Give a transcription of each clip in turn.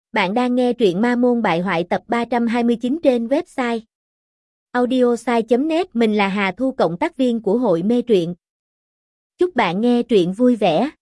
Bạn đang nghe truyện Ma Môn Bại Hoại tập 329 trên website audiosai.net. Mình là Hà Thu, cộng tác viên của hội mê truyện. Chúc bạn nghe truyện vui vẻ.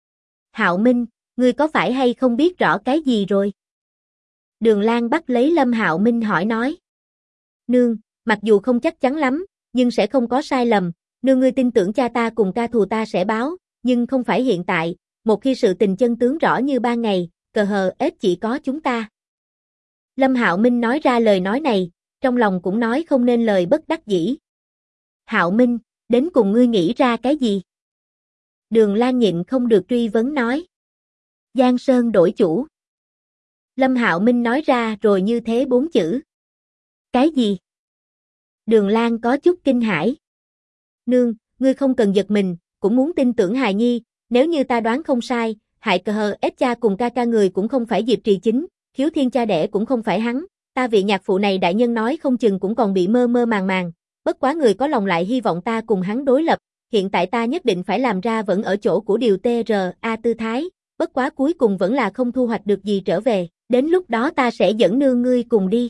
Hạo Minh, ngươi có phải hay không biết rõ cái gì rồi? Đường Lan bắt lấy Lâm Hạo Minh hỏi nói. Nương, mặc dù không chắc chắn lắm, nhưng sẽ không có sai lầm. Nương, ngươi tin tưởng cha ta cùng ca thù ta sẽ báo, nhưng không phải hiện tại. Một khi sự tình chân tướng rõ như ban ngày, cờ hờ ết chỉ có chúng ta. Lâm Hạo Minh nói ra lời nói này, trong lòng cũng nói không nên lời bất đắc dĩ. Hạo Minh, đến cùng ngươi nghĩ ra cái gì? Đường Lan nhịn không được truy vấn nói. Giang Sơn đổi chủ. Lâm Hạo Minh nói ra rồi như thế 4 chữ. Cái gì? Đường Lan có chút kinh hãi. Nương, ngươi không cần giật mình, cũng muốn tin tưởng hài nhi, nếu như ta đoán không sai, hại cờ hờ ết cha cùng ca người cũng không phải Diệp Trì Chính, Khiếu Thiên cha đẻ cũng không phải hắn, ta vị nhạc phụ này đại nhân nói không chừng cũng còn bị mơ mơ màng màng, bất quá người có lòng lại hy vọng ta cùng hắn đối lập, hiện tại ta nhất định phải làm ra vẫn ở chỗ của điều TRA tư thái, bất quá cuối cùng vẫn là không thu hoạch được gì trở về, đến lúc đó ta sẽ dẫn nương ngươi cùng đi.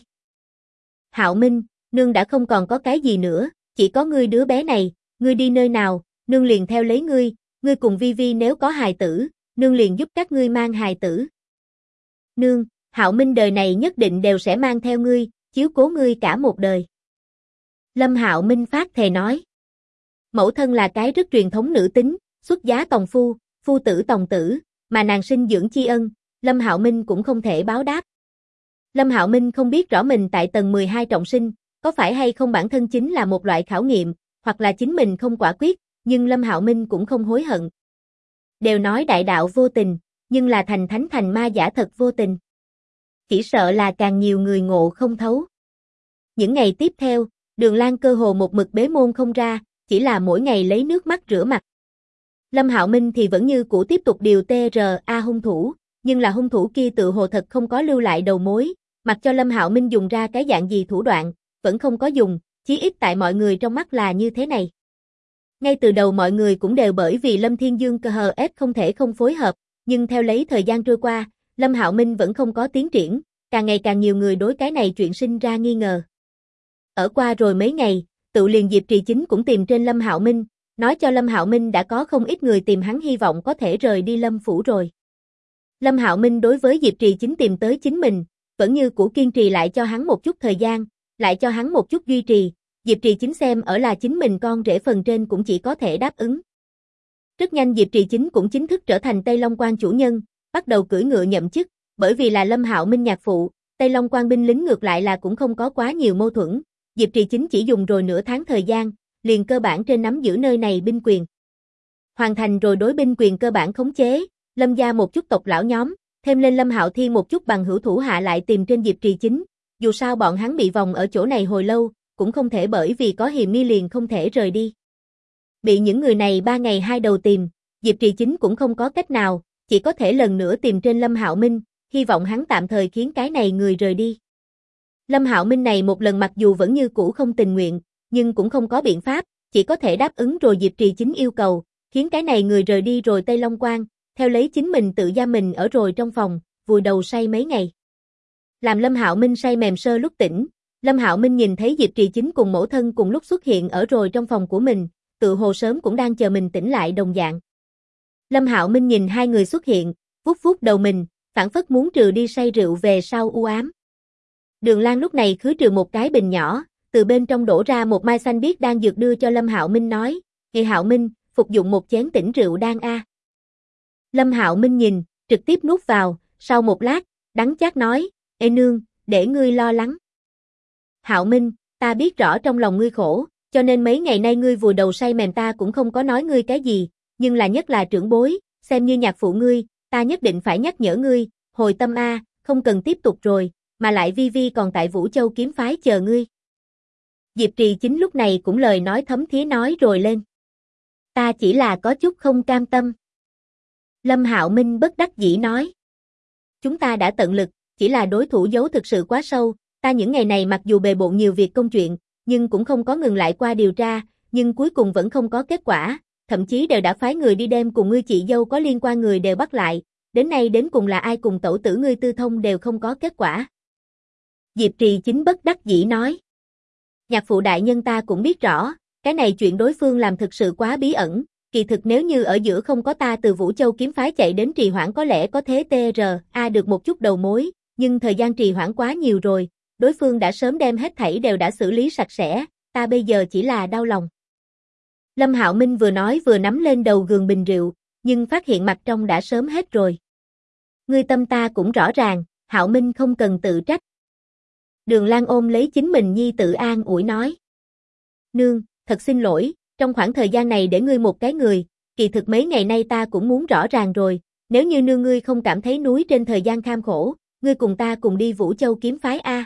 Hạo Minh, nương đã không còn có cái gì nữa, chỉ có ngươi đứa bé này, ngươi đi nơi nào, nương liền theo lấy ngươi cùng Vi Vi nếu có hài tử, nương liền giúp các ngươi mang hài tử. Nương, Hạo Minh đời này nhất định đều sẽ mang theo ngươi, chiếu cố ngươi cả một đời. Lâm Hạo Minh phát thề nói. Mẫu thân là cái rất truyền thống nữ tính, xuất giá tòng phu, phu tử tòng tử, mà nàng sinh dưỡng tri ân, Lâm Hạo Minh cũng không thể báo đáp. Lâm Hạo Minh không biết rõ mình tại tầng 12 trọng sinh, có phải hay không bản thân chính là một loại khảo nghiệm, hoặc là chính mình không quả quyết, nhưng Lâm Hạo Minh cũng không hối hận. Đều nói đại đạo vô tình, nhưng là thành thánh thành ma giả thật vô tình. Chỉ sợ là càng nhiều người ngộ không thấu. Những ngày tiếp theo, Đường Lan cơ hồ một mực bế môn không ra, chỉ là mỗi ngày lấy nước mắt rửa mặt. Lâm Hạo Minh thì vẫn như cũ tiếp tục điều TRA hung thủ, nhưng là hung thủ kia tự hồ thật không có lưu lại đầu mối, mặc cho Lâm Hạo Minh dùng ra cái dạng gì thủ đoạn, vẫn không có dùng, chí ít tại mọi người trong mắt là như thế này. Ngay từ đầu mọi người cũng đều bởi vì Lâm Thiên Dương cờ hờ ết không thể không phối hợp, nhưng theo lấy thời gian trôi qua, Lâm Hạo Minh vẫn không có tiến triển, càng ngày càng nhiều người đối cái này chuyện sinh ra nghi ngờ. Ở qua rồi mấy ngày, tự liền Diệp Trì Chính cũng tìm trên Lâm Hạo Minh, nói cho Lâm Hạo Minh đã có không ít người tìm hắn hy vọng có thể rời đi Lâm phủ rồi. Lâm Hạo Minh đối với Diệp Trì Chính tìm tới chính mình, vẫn như cũ kiên trì lại cho hắn một chút thời gian, lại cho hắn một chút duy trì. Diệp Trì Chính xem ở là chính mình con rể phần trên cũng chỉ có thể đáp ứng. Rất nhanh Diệp Trì Chính cũng chính thức trở thành Tây Long Quan chủ nhân, bắt đầu cưỡi ngựa nhậm chức, bởi vì là Lâm Hạo Minh nhạc phụ, Tây Long Quan binh lính ngược lại là cũng không có quá nhiều mâu thuẫn, Diệp Trì Chính chỉ dùng rồi nửa tháng thời gian, liền cơ bản trên nắm giữ nơi này binh quyền. Hoàn thành rồi đối binh quyền cơ bản khống chế, Lâm gia một chút tộc lão nhóm, thêm lên Lâm Hạo Thiên một chút bằng hữu thủ hạ lại tìm trên Diệp Trì Chính, dù sao bọn hắn bị vòng ở chỗ này hồi lâu, cũng không thể bởi vì có hiềm nghi liền không thể rời đi. Bị những người này 3 ngày 2 đầu tìm, Diệp Trì Chính cũng không có cách nào, chỉ có thể lần nữa tìm trên Lâm Hạo Minh, hy vọng hắn tạm thời khiến cái này người rời đi. Lâm Hạo Minh này một lần mặc dù vẫn như cũ không tình nguyện, nhưng cũng không có biện pháp, chỉ có thể đáp ứng rồi Diệp Trì Chính yêu cầu, khiến cái này người rời đi rồi Tây Long Quan, theo lấy chính mình tự giam mình ở rồi trong phòng, vùi đầu say mấy ngày. Làm Lâm Hạo Minh say mềm sơ lúc tỉnh, Lâm Hạo Minh nhìn thấy Diệp Trì Chính cùng mẫu thân cùng lúc xuất hiện ở rồi trong phòng của mình, tự hồ sớm cũng đang chờ mình tỉnh lại đồng dạng. Lâm Hạo Minh nhìn hai người xuất hiện, vuốt vuốt đầu mình, phảng phất muốn trừ đi say rượu về sau u ám. Đường Lan lúc này khứ trừ một cái bình nhỏ, từ bên trong đổ ra một mai xanh biếc đan dược đưa cho Lâm Hạo Minh nói, "Nghe Hạo Minh, phục dụng một chén tỉnh rượu đan a." Lâm Hạo Minh nhìn, trực tiếp nuốt vào, sau một lát, đắng chát nói, "Ê nương, để ngươi lo lắng." Hạo Minh, ta biết rõ trong lòng ngươi khổ, cho nên mấy ngày nay ngươi vùi đầu say mềm ta cũng không có nói ngươi cái gì, nhưng là nhất là trưởng bối, xem như nhạc phụ ngươi, ta nhất định phải nhắc nhở ngươi, hồi tâm a, không cần tiếp tục rồi, mà lại Vi Vi còn tại Vũ Châu kiếm phái chờ ngươi. Diệp Trì Chính lúc này cũng lời nói thấm thía nói rồi lên. Ta chỉ là có chút không cam tâm. Lâm Hạo Minh bất đắc dĩ nói. Chúng ta đã tận lực, chỉ là đối thủ giấu thực sự quá sâu, ta những ngày này mặc dù bề bộn nhiều việc công chuyện, nhưng cũng không có ngừng lại qua điều tra, nhưng cuối cùng vẫn không có kết quả, thậm chí đều đã phái người đi đem cùng ngươi chị dâu có liên quan người đều bắt lại, đến nay đến cùng là ai cùng tẩu tử ngươi tư thông đều không có kết quả. Diệp Trì Chính bất đắc dĩ nói. Nhạc phụ đại nhân ta cũng biết rõ, cái này chuyện đối phương làm thực sự quá bí ẩn, kỳ thực nếu như ở giữa không có ta từ Vũ Châu kiếm phái chạy đến trì hoãn có lẽ có thế TRA được một chút đầu mối, nhưng thời gian trì hoãn quá nhiều rồi, đối phương đã sớm đem hết thảy đều đã xử lý sạch sẽ, ta bây giờ chỉ là đau lòng. Lâm Hạo Minh vừa nói vừa nắm lên đầu gường bình rượu, nhưng phát hiện mặt trong đã sớm hết rồi. Ngươi tâm ta cũng rõ ràng, Hạo Minh không cần tự trách. Đường Lan ôm lấy chính mình nhi tự an ủi nói. Nương, thật xin lỗi, trong khoảng thời gian này để ngươi một cái người, kỳ thực mấy ngày nay ta cũng muốn rõ ràng rồi, nếu như nương ngươi không cảm thấy núi trên thời gian kham khổ, ngươi cùng ta cùng đi Vũ Châu kiếm phái A.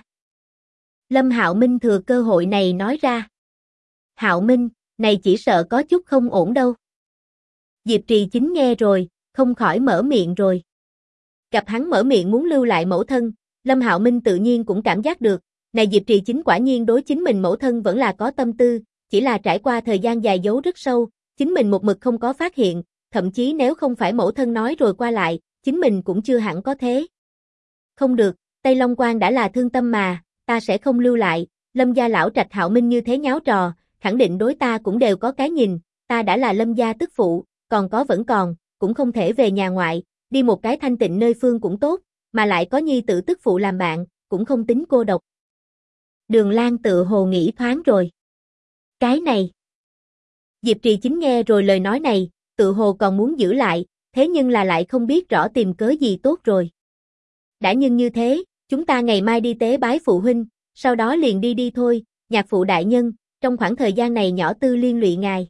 Lâm Hạo Minh thừa cơ hội này nói ra. Hạo Minh, này chỉ sợ có chút không ổn đâu. Diệp Trì Chính nghe rồi, không khỏi mở miệng rồi. Gặp hắn mở miệng muốn lưu lại mẫu thân, Lâm Hạo Minh tự nhiên cũng cảm giác được, này Diệp Trì Chính quả nhiên đối chính mình mẫu thân vẫn là có tâm tư, chỉ là trải qua thời gian dài giấu rất sâu, chính mình một mực không có phát hiện, thậm chí nếu không phải mẫu thân nói rồi qua lại, chính mình cũng chưa hẳn có thế. Không được, Tây Long Quan đã là thương tâm mà, ta sẽ không lưu lại, Lâm gia lão trạch Hạo Minh như thế nháo trò, khẳng định đối ta cũng đều có cái nhìn, ta đã là Lâm gia tức phụ, còn có vẫn còn, cũng không thể về nhà ngoại, đi một cái thanh tịnh nơi phương cũng tốt, mà lại có nhi tử tức phụ làm bạn, cũng không tính cô độc. Đường Lan tự hồ nghĩ thoáng rồi. Cái này. Diệp Trì Chính nghe rồi lời nói này, tự hồ còn muốn giữ lại, thế nhưng là lại không biết rõ tìm cớ gì tốt rồi. Đã nhưng như thế, chúng ta ngày mai đi tế bái phụ huynh, sau đó liền đi thôi, nhạc phụ đại nhân, trong khoảng thời gian này nhỏ tư liên lụy ngài.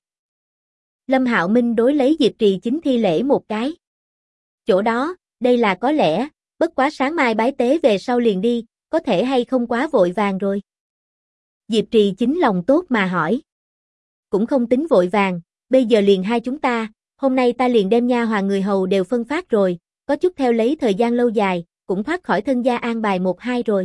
Lâm Hạo Minh đối lấy Diệp Trì Chính thi lễ một cái. Chỗ đó, đây là có lẽ, bất quá sáng mai bái tế về sau liền đi, có thể hay không quá vội vàng rồi. Diệp Trì Chính lòng tốt mà hỏi. Cũng không tính vội vàng, bây giờ liền hai chúng ta, hôm nay ta liền đem nha hoàn người hầu đều phân phát rồi, có chút theo lấy thời gian lâu dài, cũng thoát khỏi thân gia an bài 1-2 rồi.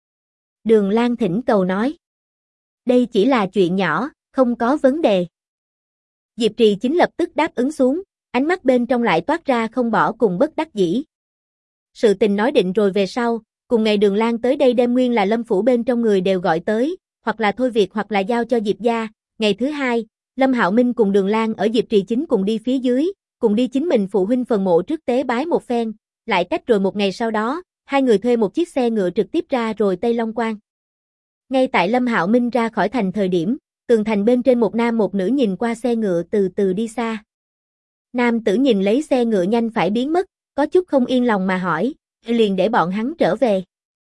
Đường Lan thỉnh cầu nói. Đây chỉ là chuyện nhỏ, không có vấn đề. Diệp Trì Chính lập tức đáp ứng xuống, ánh mắt bên trong lại toát ra không bỏ cùng bất đắc dĩ. Sự tình nói định rồi về sau, cùng ngày Đường Lan tới đây đem nguyên là Lâm phủ bên trong người đều gọi tới, hoặc là thôi việc hoặc là giao cho Diệp gia. Ngày thứ hai, Lâm Hạo Minh cùng Đường Lan ở Diệp Trì Chính cùng đi phía dưới, cùng đi chính mình phụ huynh phần mộ trước tế bái một phen, lại cách rồi một ngày sau đó, hai người thuê một chiếc xe ngựa trực tiếp ra rồi Tây Long Quan. Ngay tại Lâm Hạo Minh ra khỏi thành thời điểm, tường thành bên trên một nam một nữ nhìn qua xe ngựa từ từ đi xa. Nam tử nhìn lấy xe ngựa nhanh phải biến mất, có chút không yên lòng mà hỏi, liền để bọn hắn trở về.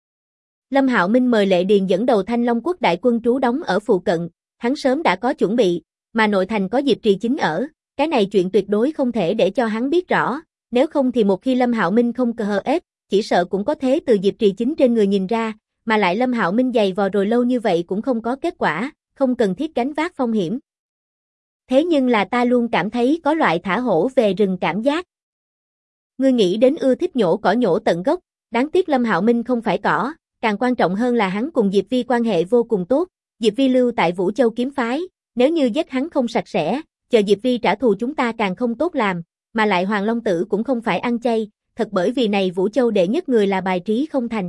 Lâm Hạo Minh mời Lệ Điền dẫn đầu Thanh Long quốc đại quân trú đóng ở phụ cận, hắn sớm đã có chuẩn bị, mà nội thành có Diệp Trì Chính ở, cái này chuyện tuyệt đối không thể để cho hắn biết rõ, nếu không thì một khi Lâm Hạo Minh không cờ ép, chỉ sợ cũng có thế từ Diệp Trì Chính trên người nhìn ra, mà lại Lâm Hạo Minh dày vò rồi lâu như vậy cũng không có kết quả, không cần thiết gánh vác phong hiểm. Thế nhưng là ta luôn cảm thấy có loại thả hổ về rừng cảm giác. Ngươi nghĩ đến ưa thích nhổ cỏ nhổ tận gốc, đáng tiếc Lâm Hạo Minh không phải cỏ, càng quan trọng hơn là hắn cùng Diệp Vi quan hệ vô cùng tốt, Diệp Vi lưu tại Vũ Châu kiếm phái, nếu như giết hắn không sạch sẽ, chờ Diệp Vi trả thù chúng ta càng không tốt làm, mà lại Hoàng Long Tử cũng không phải ăn chay, thật bởi vì này Vũ Châu đệ nhất người là bài trí không thành.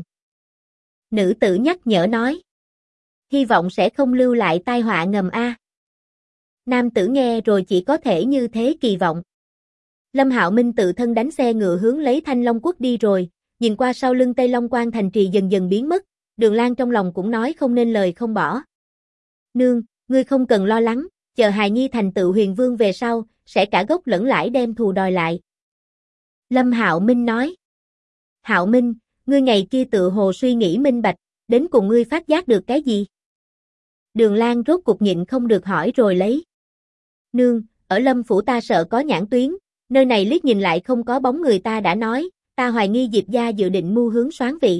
Nữ tử nhắc nhở nói. Hy vọng sẽ không lưu lại tai họa ngầm a. Nam tử nghe rồi chỉ có thể như thế kỳ vọng. Lâm Hạo Minh tự thân đánh xe ngựa hướng lấy Thanh Long quốc đi rồi, nhìn qua sau lưng Tây Long Quan thành trì dần dần biến mất, Đường Lan trong lòng cũng nói không nên lời không bỏ. Nương, ngươi không cần lo lắng, chờ hài nhi thành tựu huyền vương về sau, sẽ cả gốc lẫn lãi đem thù đòi lại. Lâm Hạo Minh nói. Hạo Minh, ngươi ngày kia tự hồ suy nghĩ minh bạch, đến cùng ngươi phát giác được cái gì? Đường Lan rốt cục nhịn không được hỏi rồi lấy. Nương, ở Lâm phủ ta sợ có nhãn tuyến, nơi này liếc nhìn lại không có bóng người ta đã nói, ta hoài nghi Diệp gia dự định mưu hướng soán vị.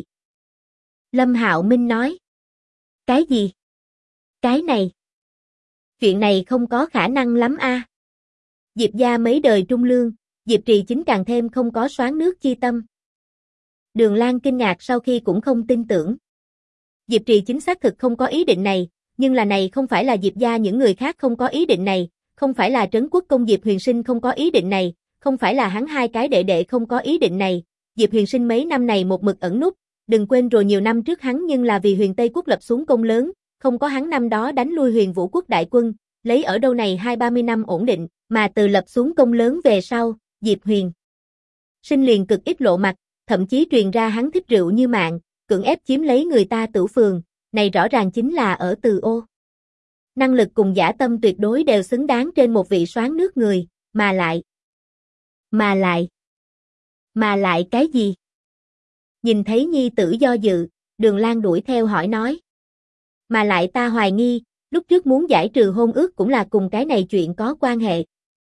Lâm Hạo Minh nói. Cái gì? Cái này? Chuyện này không có khả năng lắm a. Diệp gia mấy đời trung lương, Diệp Trì Chính càng thêm không có soán nước chi tâm. Đường Lan kinh ngạc sau khi cũng không tin tưởng. Diệp Trì Chính xác thực không có ý định này, nhưng là này không phải là Diệp gia những người khác không có ý định này, không phải là Trấn Quốc công Diệp Huyền Sinh không có ý định này, không phải là hắn hai cái đệ đệ không có ý định này, Diệp Huyền Sinh mấy năm này một mực ẩn núp, đừng quên rồi nhiều năm trước hắn nhưng là vì Huyền Tây quốc lập xuống công lớn, không có hắn năm đó đánh lui Huyền Vũ quốc đại quân, lấy ở đâu này 20-30 năm ổn định, mà từ lập xuống công lớn về sau, Diệp Huyền Sinh liền cực ít lộ mặt, thậm chí truyền ra hắn thích rượu như mạng, cưỡng ép chiếm lấy người ta tửu phường, này rõ ràng chính là ở Từ Ô. Năng lực cùng dã tâm tuyệt đối đều xứng đáng trên một vị soán nước người, mà lại cái gì? Nhìn thấy nhi tử do dự, Đường Lan đuổi theo hỏi nói. Mà lại ta hoài nghi, lúc trước muốn giải trừ hôn ước cũng là cùng cái này chuyện có quan hệ.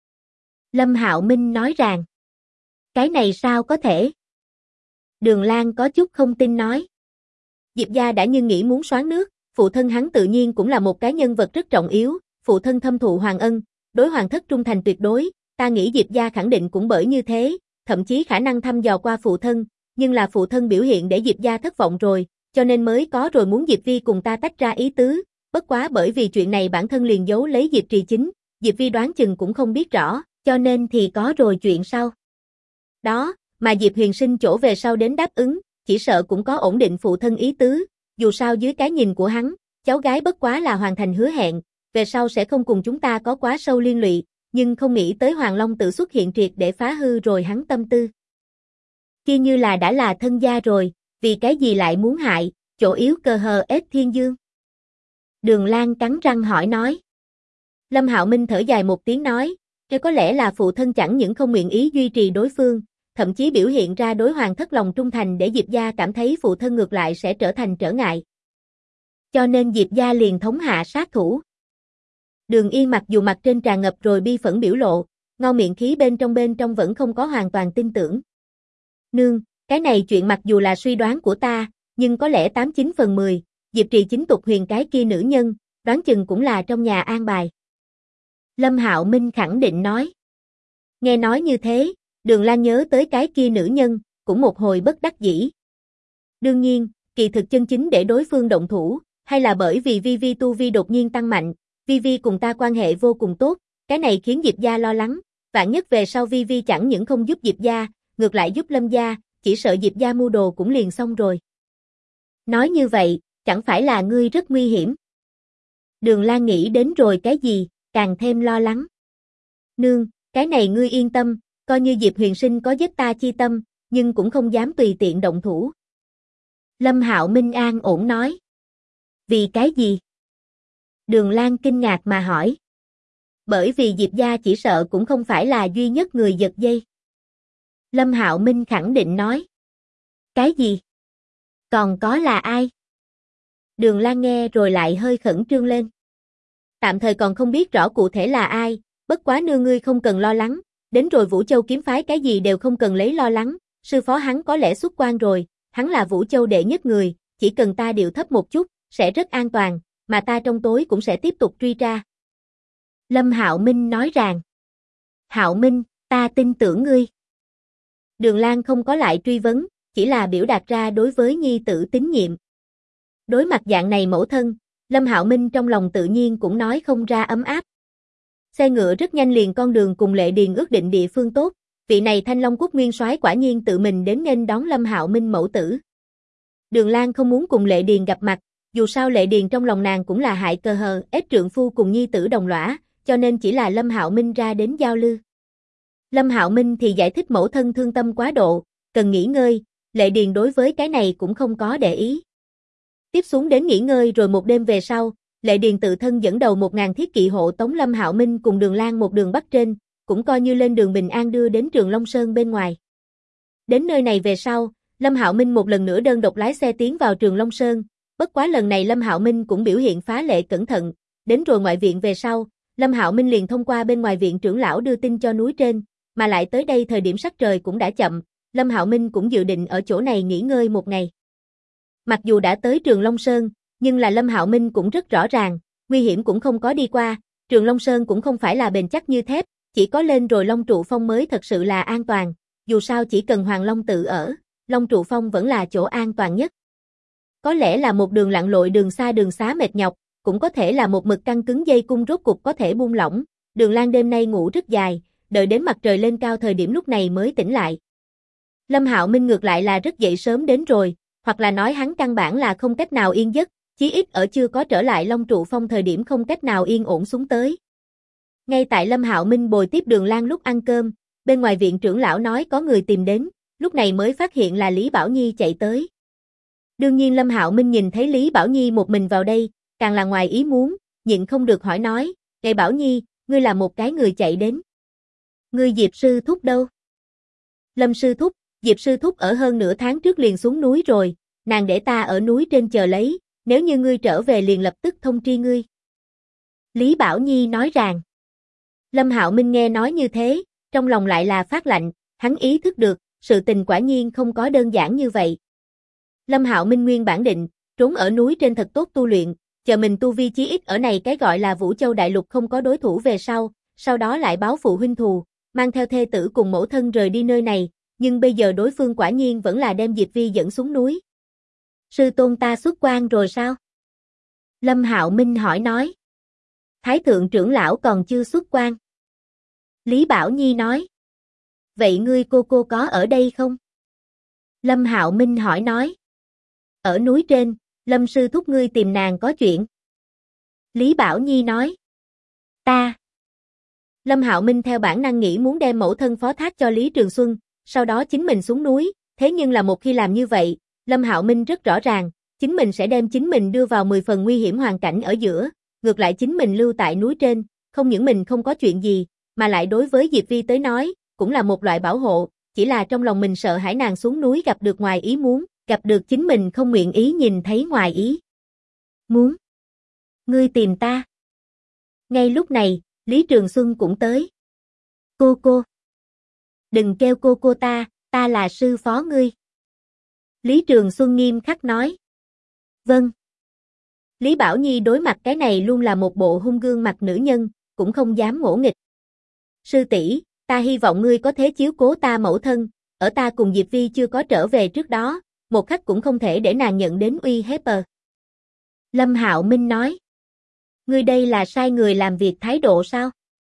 Lâm Hạo Minh nói rằng, cái này sao có thể? Đường Lan có chút không tin nói. Diệp gia đã nhưng nghĩ muốn soán nước, phụ thân hắn tự nhiên cũng là một cái nhân vật rất trọng yếu, phụ thân thâm thụ hoàng ân, đối hoàng thất trung thành tuyệt đối, ta nghĩ Diệp gia khẳng định cũng bởi như thế, thậm chí khả năng thăm dò qua phụ thân, nhưng là phụ thân biểu hiện để Diệp gia thất vọng rồi, cho nên mới có rồi muốn Diệp Vi cùng ta tách ra ý tứ, bất quá bởi vì chuyện này bản thân liền giấu lấy Diệp Trì Chính, Diệp Vi đoán chừng cũng không biết rõ, cho nên thì có rồi chuyện sau. Đó, mà Diệp Huyền Sinh chỗ về sau đến đáp ứng, chỉ sợ cũng có ổn định phụ thân ý tứ, dù sao dưới cái nhìn của hắn, cháu gái bất quá là hoàn thành hứa hẹn, về sau sẽ không cùng chúng ta có quá sâu liên lụy, nhưng không nghĩ tới Hoàng Long tự xuất hiện triệt để phá hư rồi hắn tâm tư. Kia như là đã là thân gia rồi, vì cái gì lại muốn hại, chỗ yếu cơ hờ ết thiên dương. Đường Lan cắn răng hỏi nói. Lâm Hạo Minh thở dài một tiếng nói, cho có lẽ là phụ thân chẳng những không nguyện ý duy trì đối phương, thậm chí biểu hiện ra đối hoàng thất lòng trung thành để Diệp gia cảm thấy phụ thân ngược lại sẽ trở thành trở ngại. Cho nên Diệp gia liền thống hạ sát thủ. Đường Yên mặc dù mặt trên tràn ngập rồi bi phẫn biểu lộ, ngon miệng khí bên trong vẫn không có hoàn toàn tin tưởng. Nương, cái này chuyện mặc dù là suy đoán của ta, nhưng có lẽ 89 phần 10, Diệp Trì Chính tục huyền cái kia nữ nhân, đoán chừng cũng là trong nhà an bài. Lâm Hạo Minh khẳng định nói. Nghe nói như thế, Đường Lan nhớ tới cái kia nữ nhân, cũng một hồi bất đắc dĩ. Đương nhiên, kỳ thực chân chính để đối phương động thủ, hay là bởi vì Vi tu vi đột nhiên tăng mạnh, Vi cùng ta quan hệ vô cùng tốt, cái này khiến Diệp gia lo lắng, vạn nhất về sau Vi chẳng những không giúp Diệp gia, ngược lại giúp Lâm gia, chỉ sợ Diệp gia mưu đồ cũng liền xong rồi. Nói như vậy, chẳng phải là ngươi rất nguy hiểm. Đường Lan nghĩ đến rồi cái gì, càng thêm lo lắng. Nương, cái này ngươi yên tâm, coi như Diệp Huyền Sinh có giết ta chi tâm, nhưng cũng không dám tùy tiện động thủ. Lâm Hạo Minh an ổn nói. Vì cái gì? Đường Lan kinh ngạc mà hỏi. Bởi vì Diệp gia chỉ sợ cũng không phải là duy nhất người giật dây. Lâm Hạo Minh khẳng định nói. Cái gì? Còn có là ai? Đường Lan nghe rồi lại hơi khẩn trương lên. Tạm thời còn không biết rõ cụ thể là ai, bất quá nương ngươi không cần lo lắng, đến rồi Vũ Châu kiếm phái cái gì đều không cần lấy lo lắng, sư phó hắn có lẽ xuất quan rồi, hắn là Vũ Châu đệ nhất người, chỉ cần ta điệu thấp một chút, sẽ rất an toàn, mà ta trong tối cũng sẽ tiếp tục truy tra. Lâm Hạo Minh nói rằng. Hạo Minh, ta tin tưởng ngươi. Đường Lan không có lại truy vấn, chỉ là biểu đạt ra đối với nhi tử tín nhiệm. Đối mặt dạng này mẫu thân, Lâm Hạo Minh trong lòng tự nhiên cũng nói không ra ấm áp. Xe ngựa rất nhanh liền con đường cùng Lệ Điền ước định địa phương tốt, vị này Thanh Long Quốc nguyên soái quả nhiên tự mình đến nên đón Lâm Hạo Minh mẫu tử. Đường Lan không muốn cùng Lệ Điền gặp mặt, dù sao Lệ Điền trong lòng nàng cũng là hại cơ hờ, ết trượng phu cùng nhi tử đồng lõa, cho nên chỉ là Lâm Hạo Minh ra đến giao lưu. Lâm Hạo Minh thì giải thích mẫu thân thương tâm quá độ, cần nghỉ ngơi, Lệ Điền đối với cái này cũng không có để ý. Tiếp xuống đến nghỉ ngơi rồi một đêm về sau, Lệ Điền tự thân dẫn đầu 1000 thiết kỵ hộ tống Lâm Hạo Minh cùng Đường Lan một đường bắc trên, cũng coi như lên đường bình an đưa đến Trường Long Sơn bên ngoài. Đến nơi này về sau, Lâm Hạo Minh một lần nữa đơn độc lái xe tiến vào Trường Long Sơn, bất quá lần này Lâm Hạo Minh cũng biểu hiện phá lệ cẩn thận, đến rồi ngoại viện về sau, Lâm Hạo Minh liền thông qua bên ngoài viện trưởng lão đưa tin cho núi trên, mà lại tới đây thời điểm sắc trời cũng đã chậm, Lâm Hạo Minh cũng dự định ở chỗ này nghỉ ngơi một ngày. Mặc dù đã tới Trường Long Sơn, nhưng là Lâm Hạo Minh cũng rất rõ ràng, nguy hiểm cũng không có đi qua, Trường Long Sơn cũng không phải là bền chắc như thép, chỉ có lên rồi Long Trụ Phong mới thật sự là an toàn, dù sao chỉ cần Hoàng Long tự ở, Long Trụ Phong vẫn là chỗ an toàn nhất. Có lẽ là một đường lặn lội đường xa đường xá mệt nhọc, cũng có thể là một mực căng cứng dây cung rốt cục có thể buông lỏng, Đường Lan đêm nay ngủ rất dài, đợi đến mặt trời lên cao thời điểm lúc này mới tỉnh lại. Lâm Hạo Minh ngược lại là rất dậy sớm đến rồi, hoặc là nói hắn căn bản là không cách nào yên giấc, chí ít ở chưa có trở lại Long Trụ Phong thời điểm không cách nào yên ổn xuống tới. Ngay tại Lâm Hạo Minh bồi tiếp Đường Lan lúc ăn cơm, bên ngoài viện trưởng lão nói có người tìm đến, lúc này mới phát hiện là Lý Bảo Nhi chạy tới. Đương nhiên Lâm Hạo Minh nhìn thấy Lý Bảo Nhi một mình vào đây, càng là ngoài ý muốn, nhịn không được hỏi nói, "Ngài Bảo Nhi, ngươi là một cái người chạy đến. Ngươi Diệp sư thúc đâu?" "Lâm sư thúc, Diệp sư thúc ở hơn nửa tháng trước liền xuống núi rồi, nàng để ta ở núi trên chờ lấy, nếu như ngươi trở về liền lập tức thông tri ngươi." Lý Bảo Nhi nói rằng. Lâm Hạo Minh nghe nói như thế, trong lòng lại là phát lạnh, hắn ý thức được, sự tình quả nhiên không có đơn giản như vậy. Lâm Hạo Minh nguyên bản định, trốn ở núi trên thật tốt tu luyện, chờ mình tu vi chí ít ở này cái gọi là Vũ Châu Đại Lục không có đối thủ về sau đó lại báo phụ huynh thù, mang theo thê tử cùng mẫu thân rời đi nơi này, nhưng bây giờ đối phương quả nhiên vẫn là đem Diệp Vi dẫn xuống núi. "Sư tôn ta xuất quan rồi sao?" Lâm Hạo Minh hỏi nói. "Thái thượng trưởng lão còn chưa xuất quan." Lý Bảo Nhi nói. "Vậy ngươi cô có ở đây không?" Lâm Hạo Minh hỏi nói. "Ở núi trên, Lâm sư thúc ngươi tìm nàng có chuyện." Lý Bảo Nhi nói. "Ta." Lâm Hạo Minh theo bản năng nghĩ muốn đem mẫu thân phó thác cho Lý Trường Xuân, sau đó chính mình xuống núi, thế nhưng là một khi làm như vậy, Lâm Hạo Minh rất rõ ràng, chính mình sẽ đem chính mình đưa vào 10 phần nguy hiểm hoàn cảnh ở giữa, ngược lại chính mình lưu tại núi trên, không những mình không có chuyện gì, mà lại đối với Diệp Vi tới nói, cũng là một loại bảo hộ, chỉ là trong lòng mình sợ hãi nàng xuống núi gặp được ngoài ý muốn, gặp được chính mình không nguyện ý nhìn thấy ngoài ý muốn. "Ngươi tìm ta?" Ngay lúc này, Lý Trường Xuân cũng tới. Cô. "Đừng kêu cô ta là sư phó ngươi." Lý Trường Xuân nghiêm khắc nói. "Vâng." Lý Bảo Nhi đối mặt cái này luôn là một bộ hung gương mặt nữ nhân, cũng không dám ngỗ nghịch. "Sư tỷ, ta hy vọng ngươi có thể chiếu cố ta mẫu thân, ở ta cùng Diệp Vi chưa có trở về trước đó, một khắc cũng không thể để nàng nhận đến uy hiếp." Lâm Hạo Minh nói. "Ngươi đây là sai người làm việc thái độ sao?"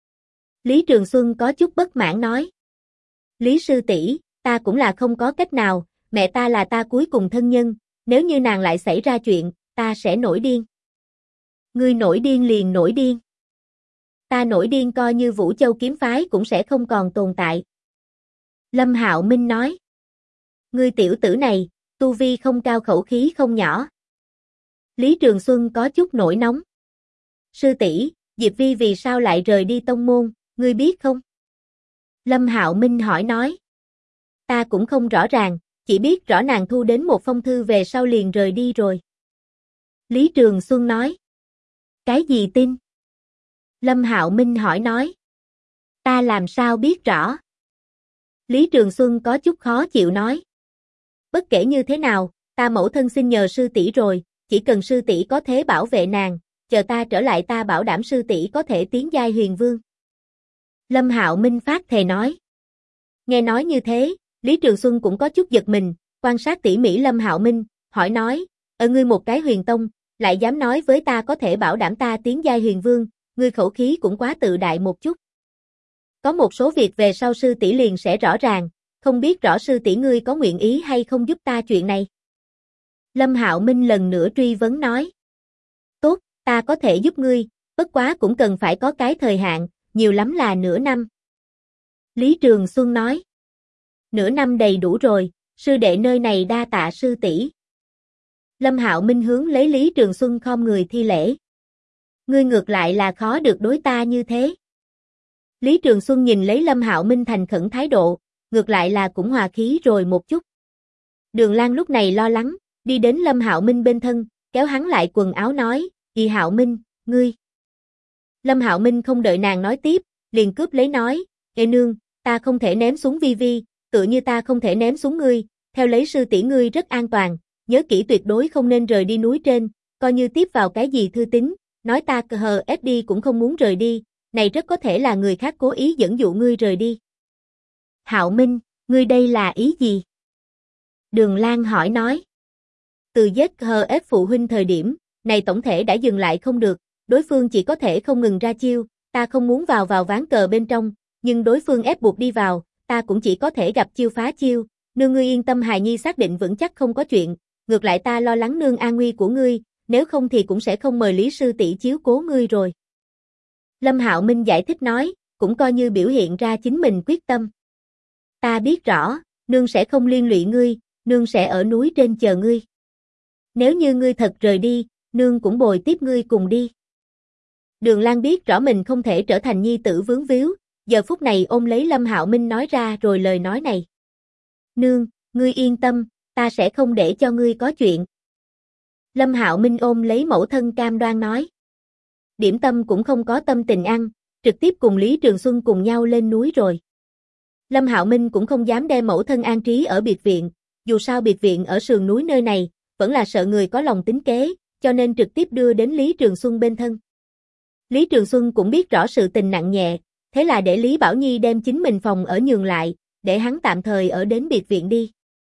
Lý Trường Xuân có chút bất mãn nói. "Lý sư tỷ, ta cũng là không có cách nào, mẹ ta là ta cuối cùng thân nhân, nếu như nàng lại xảy ra chuyện, ta sẽ nổi điên." "Ngươi nổi điên liền nổi điên. Ta nổi điên coi như Vũ Châu kiếm phái cũng sẽ không còn tồn tại." Lâm Hạo Minh nói. "Ngươi tiểu tử này, tu vi không cao khẩu khí không nhỏ." Lý Trường Xuân có chút nổi nóng. "Sư tỷ, Diệp Vi vì sao lại rời đi tông môn, ngươi biết không?" Lâm Hạo Minh hỏi nói. "Ta cũng không rõ ràng, chỉ biết rõ nàng thu đến một phong thư về sau liền rời đi rồi." Lý Trường Xuân nói. "Cái gì tin?" Lâm Hạo Minh hỏi nói. "Ta làm sao biết rõ?" Lý Trường Xuân có chút khó chịu nói. "Bất kể như thế nào, ta mẫu thân xin nhờ sư tỷ rồi, chỉ cần sư tỷ có thể bảo vệ nàng, chờ ta trở lại ta bảo đảm sư tỷ có thể tiến giai huyền vương." Lâm Hạo Minh phát thề nói. Nghe nói như thế, Lý Trường Xuân cũng có chút giật mình, quan sát tỉ mỉ Lâm Hạo Minh, hỏi nói, ngươi một cái huyền tông, lại dám nói với ta có thể bảo đảm ta tiến giai huyền vương, ngươi khẩu khí cũng quá tự đại một chút. Có một số việc về sau sư tỷ liền sẽ rõ ràng, không biết rõ sư tỷ ngươi có nguyện ý hay không giúp ta chuyện này." Lâm Hạo Minh lần nữa truy vấn nói. "Tốt, ta có thể giúp ngươi, bất quá cũng cần phải có cái thời hạn, nhiều lắm là nửa năm." Lý Trường Xuân nói. "Nửa năm đầy đủ rồi, sư đệ nơi này đa tạ sư tỷ." Lâm Hạo Minh hướng lấy Lý Trường Xuân khom người thi lễ. "Ngươi ngược lại là khó được đối ta như thế." Lý Trường Xuân nhìn lấy Lâm Hạo Minh thành khẩn thái độ, ngược lại là cũng hòa khí rồi một chút. Đường Lan lúc này lo lắng, đi đến Lâm Hạo Minh bên thân, kéo hắn lại quần áo nói, "Ì Hạo Minh, ngươi." Lâm Hạo Minh không đợi nàng nói tiếp, liền cướp lấy nói, "Ê nương, ta không thể ném xuống Vi Vi, tựa như ta không thể ném xuống ngươi, theo lấy sư tỷ ngươi rất an toàn, nhớ kỹ tuyệt đối không nên rời đi núi trên, coi như tiếp vào cái gì thư tín, nói ta SD cũng không muốn rời đi, này rất có thể là người khác cố ý dẫn dụ ngươi rời đi." "Hạo Minh, ngươi đây là ý gì?" Đường Lan hỏi nói. "Từ giết HF phụ huynh thời điểm, này tổng thể đã dừng lại không được, đối phương chỉ có thể không ngừng ra chiêu, ta không muốn vào ván cờ bên trong, nhưng đối phương ép buộc đi vào, ta cũng chỉ có thể gặp chiêu phá chiêu, nương ngươi yên tâm hài nhi xác định vững chắc không có chuyện, ngược lại ta lo lắng nương an nguy của ngươi, nếu không thì cũng sẽ không mời Lý sư tỷ chiếu cố ngươi rồi. Lâm Hạo Minh giải thích nói, cũng coi như biểu hiện ra chính mình quyết tâm. Ta biết rõ, nương sẽ không liên lụy ngươi, nương sẽ ở núi trên chờ ngươi. Nếu như ngươi thật rời đi, nương cũng bồi tiếp ngươi cùng đi. Đường Lan biết rõ mình không thể trở thành nhi tử vướng víu, giờ phút này ôm lấy Lâm Hạo Minh nói ra rồi lời nói này. Nương, ngươi yên tâm, ta sẽ không để cho ngươi có chuyện. Lâm Hạo Minh ôm lấy mẫu thân cam đoan nói. Điểm tâm cũng không có tâm tình ăn, trực tiếp cùng Lý Trường Xuân cùng nhau lên núi rồi. Lâm Hạo Minh cũng không dám đem mẫu thân an trí ở biệt viện, dù sao biệt viện ở sườn núi nơi này, vẫn là sợ người có lòng tính kế, cho nên trực tiếp đưa đến Lý Trường Xuân bên thân. Lý Trường Xuân cũng biết rõ sự tình nặng nhẹ, thế là để Lý Bảo Nhi đem chính mình phòng ở nhường lại, để hắn tạm thời ở đến biệt viện đi.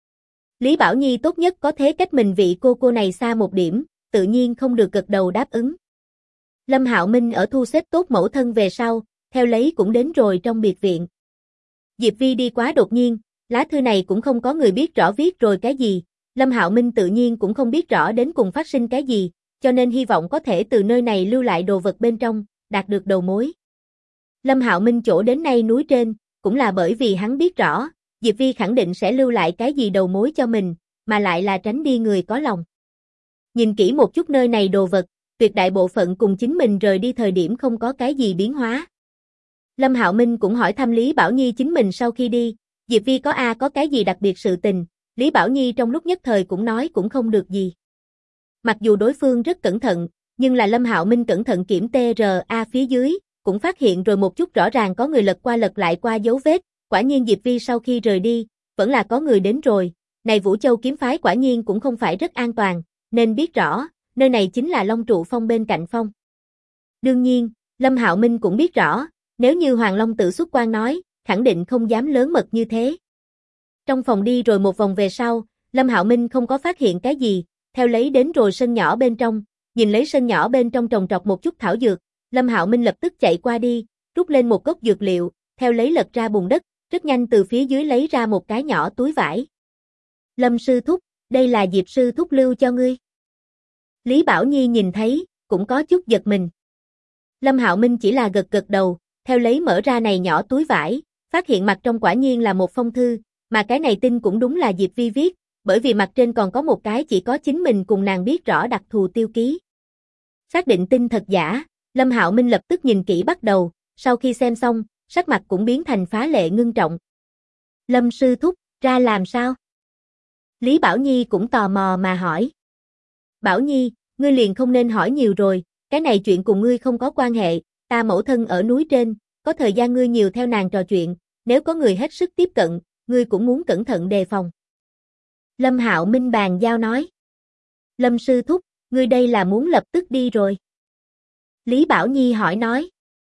Lý Bảo Nhi tốt nhất có thế cách mình vị cô này xa một điểm, tự nhiên không được gật đầu đáp ứng. Lâm Hạo Minh ở thu xếp tốt mẫu thân về sau, theo lấy cũng đến rồi trong biệt viện. Diệp Vi đi quá đột nhiên, lá thư này cũng không có người biết rõ viết rồi cái gì, Lâm Hạo Minh tự nhiên cũng không biết rõ đến cùng phát sinh cái gì, cho nên hy vọng có thể từ nơi này lưu lại đồ vật bên trong, đạt được đầu mối. Lâm Hạo Minh chỗ đến nay núi trên, cũng là bởi vì hắn biết rõ, Diệp Vi khẳng định sẽ lưu lại cái gì đầu mối cho mình, mà lại là tránh đi người có lòng. Nhìn kỹ một chút nơi này đồ vật, tuyệt đại bộ phận cùng chính mình rời đi thời điểm không có cái gì biến hóa. Lâm Hạo Minh cũng hỏi thăm Lý Bảo Nhi chính mình sau khi đi, Diệp Vi có cái gì đặc biệt sự tình, Lý Bảo Nhi trong lúc nhất thời cũng nói cũng không được gì. Mặc dù đối phương rất cẩn thận, nhưng là Lâm Hạo Minh cẩn thận kiểm TRA phía dưới, cũng phát hiện rồi một chút rõ ràng có người lật qua lật lại qua dấu vết, quả nhiên Diệp Vi sau khi rời đi, vẫn là có người đến rồi, này Vũ Châu kiếm phái quả nhiên cũng không phải rất an toàn, nên biết rõ, nơi này chính là Long Trụ Phong bên cạnh phong. Đương nhiên, Lâm Hạo Minh cũng biết rõ, nếu như Hoàng Long tự xuất quan nói, khẳng định không dám lớn mật như thế. Trong phòng đi rồi một vòng về sau, Lâm Hạo Minh không có phát hiện cái gì, theo lấy đến rồi sân nhỏ bên trong, nhìn lấy sân nhỏ bên trong trồng trọt một chút thảo dược, Lâm Hạo Minh lập tức chạy qua đi, rút lên một cốc dược liệu, theo lấy lật ra bùn đất, rất nhanh từ phía dưới lấy ra một cái nhỏ túi vải. Lâm sư thúc, đây là Diệp sư thúc lưu cho ngươi. Lý Bảo Nhi nhìn thấy, cũng có chút giật mình. Lâm Hạo Minh chỉ là gật đầu, theo lấy mở ra này nhỏ túi vải, phát hiện mặt trong quả nhiên là một phong thư, mà cái này tin cũng đúng là Diệp Vi viết, bởi vì mặt trên còn có một cái chỉ có chính mình cùng nàng biết rõ đặc thù tiêu ký. Xác định tin thật giả, Lâm Hạo Minh lập tức nhìn kỹ bắt đầu, sau khi xem xong, sắc mặt cũng biến thành phá lệ ngưng trọng. Lâm sư thúc, ra làm sao? Lý Bảo Nhi cũng tò mò mà hỏi. Bảo Nhi, ngươi liền không nên hỏi nhiều rồi, cái này chuyện cùng ngươi không có quan hệ, ta mẫu thân ở núi trên, có thời gian ngươi nhiều theo nàng trò chuyện, nếu có người hết sức tiếp cận, ngươi cũng muốn cẩn thận đề phòng. Lâm Hạo Minh bàn giao nói. Lâm sư thúc, ngươi đây là muốn lập tức đi rồi. Lý Bảo Nhi hỏi nói.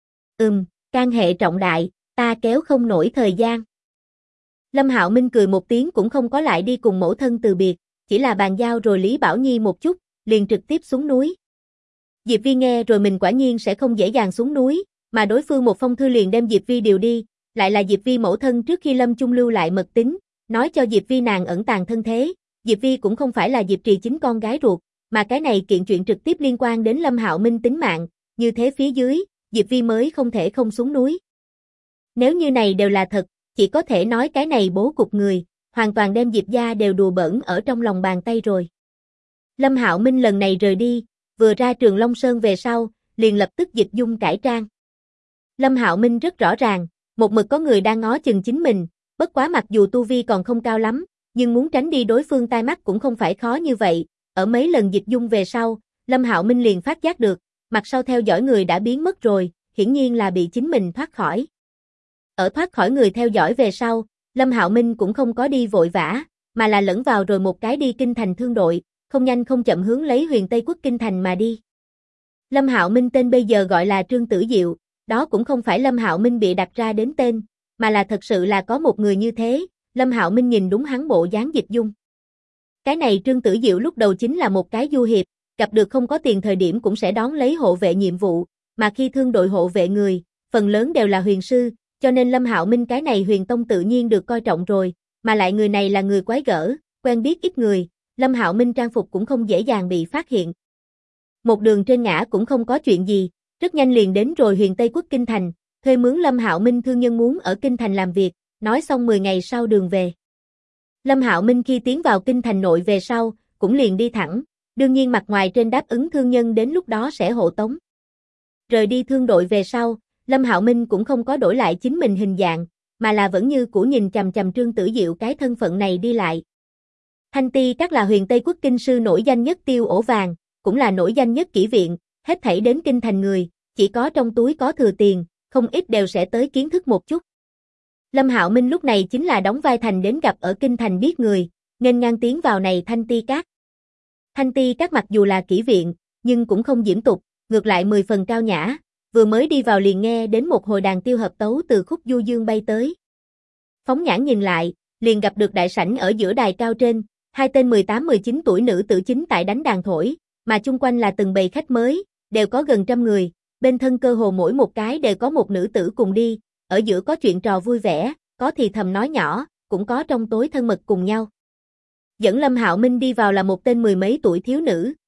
Can hệ trọng đại, ta kéo không nổi thời gian. Lâm Hạo Minh cười một tiếng cũng không có lại đi cùng mẫu thân từ biệt, chỉ là bàn giao rồi Lý Bảo Nhi một chút, liền trực tiếp xuống núi. Diệp Vi nghe rồi mình quả nhiên sẽ không dễ dàng xuống núi, mà đối phương một phong thư liền đem Diệp Vi điều đi, lại là Diệp Vi mẫu thân trước khi Lâm Trung lưu lại mật tín, nói cho Diệp Vi nàng ẩn tàng thân thế, Diệp Vi cũng không phải là Diệp Trì chính con gái ruột, mà cái này kiện chuyện trực tiếp liên quan đến Lâm Hạo Minh tính mạng, như thế phía dưới, Diệp Vi mới không thể không xuống núi. Nếu như này đều là thật, chỉ có thể nói cái này bố cục người, hoàn toàn đem Diệp gia đều đùa bỡn ở trong lòng bàn tay rồi. Lâm Hạo Minh lần này rời đi, vừa ra Trường Long Sơn về sau, liền lập tức dịch dung cải trang. Lâm Hạo Minh rất rõ ràng, một mực có người đang ngó chừng chính mình, bất quá mặc dù tu vi còn không cao lắm, nhưng muốn tránh đi đối phương tai mắt cũng không phải khó như vậy, ở mấy lần dịch dung về sau, Lâm Hạo Minh liền phát giác được, mặt sau theo dõi người đã biến mất rồi, hiển nhiên là bị chính mình thoát khỏi. Ở thoát khỏi người theo dõi về sau, Lâm Hạo Minh cũng không có đi vội vã, mà là lẫn vào rồi một cái đi kinh thành thương đội, không nhanh không chậm hướng lấy Huyền Tây Quốc kinh thành mà đi. Lâm Hạo Minh tên bây giờ gọi là Trương Tử Diệu, đó cũng không phải Lâm Hạo Minh bị đặt ra đến tên, mà là thật sự là có một người như thế, Lâm Hạo Minh nhìn đúng hắn bộ dáng dịch dung. Cái này Trương Tử Diệu lúc đầu chính là một cái du hiệp, gặp được không có tiền thời điểm cũng sẽ đón lấy hộ vệ nhiệm vụ, mà khi thương đội hộ vệ người, phần lớn đều là huyền sư, cho nên Lâm Hạo Minh cái này huyền tông tự nhiên được coi trọng rồi, mà lại người này là người quái gở, quen biết ít người, Lâm Hạo Minh trang phục cũng không dễ dàng bị phát hiện. Một đường trên ngã cũng không có chuyện gì, rất nhanh liền đến rồi huyền Tây Quốc Kinh Thành, thuê mướn Lâm Hạo Minh thương nhân muốn ở Kinh Thành làm việc, nói xong 10 ngày sau đường về. Lâm Hạo Minh khi tiến vào Kinh Thành nội về sau, cũng liền đi thẳng, đương nhiên mặt ngoài trên đáp ứng thương nhân đến lúc đó sẽ hộ tống. Rời đi thương đội về sau, Lâm Hạo Minh cũng không có đổi lại chính mình hình dạng, mà là vẫn như cũ nhìn chằm chằm Trương Tử Diệu cái thân phận này đi lại. Thanh Ti Các là huyền Tây Quốc kinh sư nổi danh nhất tiêu ổ vàng, cũng là nổi danh nhất kỹ viện, hết thảy đến Kinh Thành người, chỉ có trong túi có thừa tiền, không ít đều sẽ tới kiến thức một chút. Lâm Hạo Minh lúc này chính là đóng vai thành đến gặp ở Kinh Thành biết người, nên ngang tiến vào này Thanh Ti Các. Thanh Ti Các mặc dù là kỹ viện, nhưng cũng không diễm tục, ngược lại 10 phần cao nhã, vừa mới đi vào liền nghe đến một hồi đàn tiêu hợp tấu từ khúc du dương bay tới. Phóng nhãn nhìn lại, liền gặp được đại sảnh ở giữa đài cao trên, hai tên 18-19 tuổi nữ tử chính tại đánh đàn thổi, mà chung quanh là từng bầy khách mới, đều có gần 100 người, bên thân cơ hồ mỗi một cái đều có một nữ tử cùng đi, ở giữa có chuyện trò vui vẻ, có thì thầm nói nhỏ, cũng có trong tối thân mật cùng nhau. Dẫn Lâm Hạo Minh đi vào là một tên 10 mấy tuổi thiếu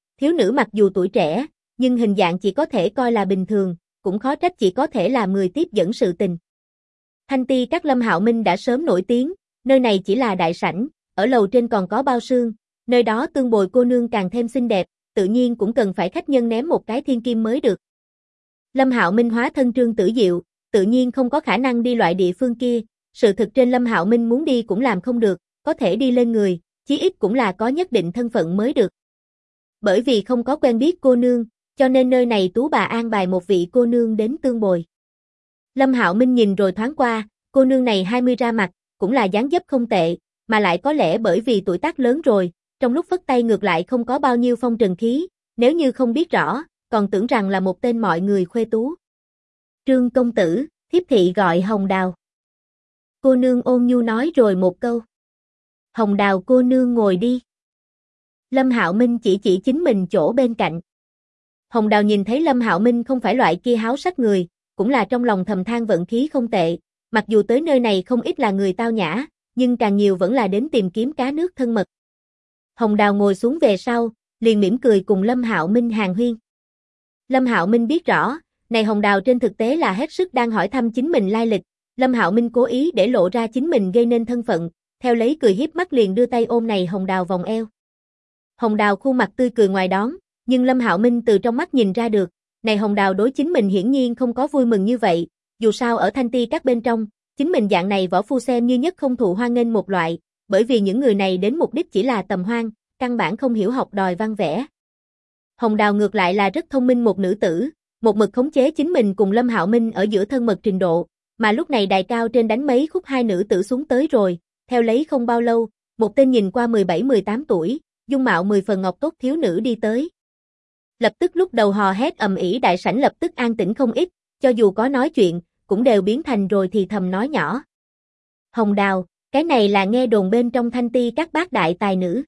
nữ mặc dù tuổi trẻ, nhưng hình dạng chỉ có thể coi là bình thường, cũng khó trách chỉ có thể là người tiếp dẫn sự tình. Thanh Ti Các Lâm Hạo Minh đã sớm nổi tiếng, nơi này chỉ là đại sảnh, ở lầu trên còn có bao sương, nơi đó tương bồi cô nương càng thêm xinh đẹp, tự nhiên cũng cần phải khách nhân ném một cái thiên kim mới được. Lâm Hạo Minh hóa thân Trương Tử Diệu, tự nhiên không có khả năng đi loại địa phương kia, sự thực trên Lâm Hạo Minh muốn đi cũng làm không được, có thể đi lên người, chí ít cũng là có nhất định thân phận mới được. Bởi vì không có quen biết cô nương, cho nên nơi này Tú bà an bài một vị cô nương đến tương bồi. Lâm Hạo Minh nhìn rồi thoáng qua, cô nương này 20 ra mặt, cũng là dáng dấp không tệ, mà lại có lẽ bởi vì tuổi tác lớn rồi, trong lúc phất tay ngược lại không có bao nhiêu phong trần khí, nếu như không biết rõ, còn tưởng rằng là một tên mọi người khuê tú. Trương công tử, thiếp thị gọi Hồng Đào. Cô nương ôn nhu nói rồi một câu. Hồng Đào cô nương ngồi đi. Lâm Hạo Minh chỉ chính mình chỗ bên cạnh. Hồng Đào nhìn thấy Lâm Hạo Minh không phải loại kia háo sắc người, cũng là trong lòng thầm than vận khí không tệ, mặc dù tới nơi này không ít là người tao nhã, nhưng càng nhiều vẫn là đến tìm kiếm cá nước thân mật. Hồng Đào ngồi xuống về sau, liền mỉm cười cùng Lâm Hạo Minh hàn huyên. Lâm Hạo Minh biết rõ, này Hồng Đào trên thực tế là hết sức đang hỏi thăm chính mình lai lịch, Lâm Hạo Minh cố ý để lộ ra chính mình gây nên thân phận, theo lấy cười hiếp mắt liền đưa tay ôm này Hồng Đào vòng eo. Hồng Đào khuôn mặt tươi cười ngoài đón, nhưng Lâm Hạo Minh từ trong mắt nhìn ra được, này Hồng Đào đối chính mình hiển nhiên không có vui mừng như vậy, dù sao ở Thanh Ti Các bên trong, chính mình dạng này võ phu xem như nhất không thụ hoan nghênh một loại, bởi vì những người này đến mục đích chỉ là tầm hoan, căn bản không hiểu học đòi văn vẽ. Hồng Đào ngược lại là rất thông minh một nữ tử, một mực khống chế chính mình cùng Lâm Hạo Minh ở giữa thân mật trình độ, mà lúc này đài cao trên đánh mấy khúc hai nữ tử xuống tới rồi, theo lấy không bao lâu, một tên nhìn qua 17-18 tuổi, dung mạo 10 phần ngọc tốt thiếu nữ đi tới. Lập tức lúc đầu hò hét ầm ĩ đại sảnh lập tức an tĩnh không ít, cho dù có nói chuyện, cũng đều biến thành rồi thì thầm nói nhỏ. Hồng Đào, cái này là nghe đồn bên trong Thanh Ti Các bác đại tài nữ.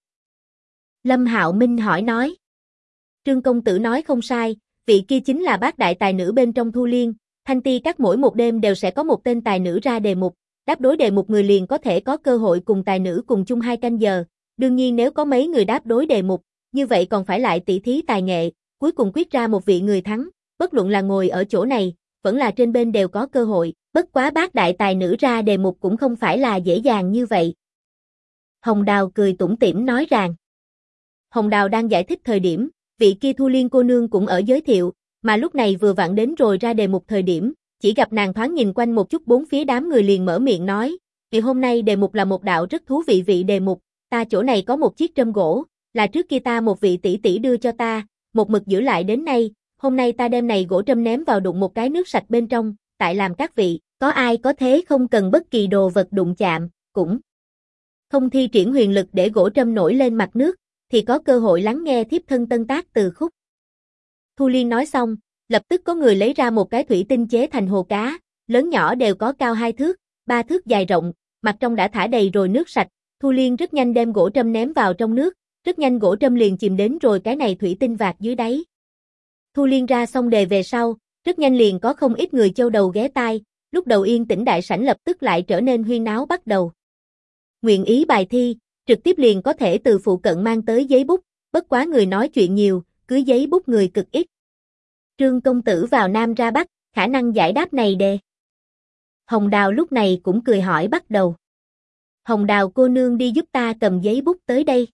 Lâm Hạo Minh hỏi nói. Trương công tử nói không sai, vị kia chính là bác đại tài nữ bên trong Thu Liên, Thanh Ti Các mỗi một đêm đều sẽ có một tên tài nữ ra đề mục, đáp đối đề mục người liền có thể có cơ hội cùng tài nữ cùng chung 2 canh giờ, đương nhiên nếu có mấy người đáp đối đề mục, như vậy còn phải lại tỉ thí tài nghệ, cuối cùng quyết ra một vị người thắng, bất luận là ngồi ở chỗ này, vẫn là trên bên đều có cơ hội, bất quá bác đại tài nữ ra đề mục cũng không phải là dễ dàng như vậy. Hồng Đào cười tủm tỉm nói rằng. Hồng Đào đang giải thích thời điểm, vị kia Thu Liên cô nương cũng ở giới thiệu, mà lúc này vừa vặn đến rồi ra đề mục thời điểm, chỉ gặp nàng thoáng nhìn quanh một chút bốn phía đám người liền mở miệng nói, vì hôm nay đề mục là một đạo rất thú vị đề mục, ta chỗ này có một chiếc trâm gỗ, là trước kia ta một vị tỷ tỷ đưa cho ta, một mực giữ lại đến nay, hôm nay ta đem này gỗ trâm ném vào đụng một cái nước sạch bên trong, tại làm các vị, có ai có thế không cần bất kỳ đồ vật đụng chạm, cũng không thi triển huyền lực để gỗ trâm nổi lên mặt nước, thì có cơ hội lắng nghe thiếp thân tân tác từ khúc. Thu Liên nói xong, lập tức có người lấy ra một cái thủy tinh chế thành hồ cá, lớn nhỏ đều có cao 2 thước, 3 thước dài rộng, mặt trong đã thả đầy rồi nước sạch, Thu Liên rất nhanh đem gỗ trâm ném vào trong nước, rất nhanh gỗ trâm liền chìm đến rồi cái này thủy tinh vạc dưới đáy. Thu Liên ra xong đề về sau, rất nhanh liền có không ít người châu đầu ghé tai, lúc đầu yên tĩnh đại sảnh lập tức lại trở nên huyên náo bắt đầu. Nguyện ý bài thi, trực tiếp liền có thể từ phụ cận mang tới giấy bút, bất quá người nói chuyện nhiều, cưới giấy bút người cực ít. Trương công tử vào Nam ra Bắc, khả năng giải đáp này đề. Hồng Đào lúc này cũng cười hỏi bắt đầu. Hồng Đào cô nương đi giúp ta cầm giấy bút tới đây.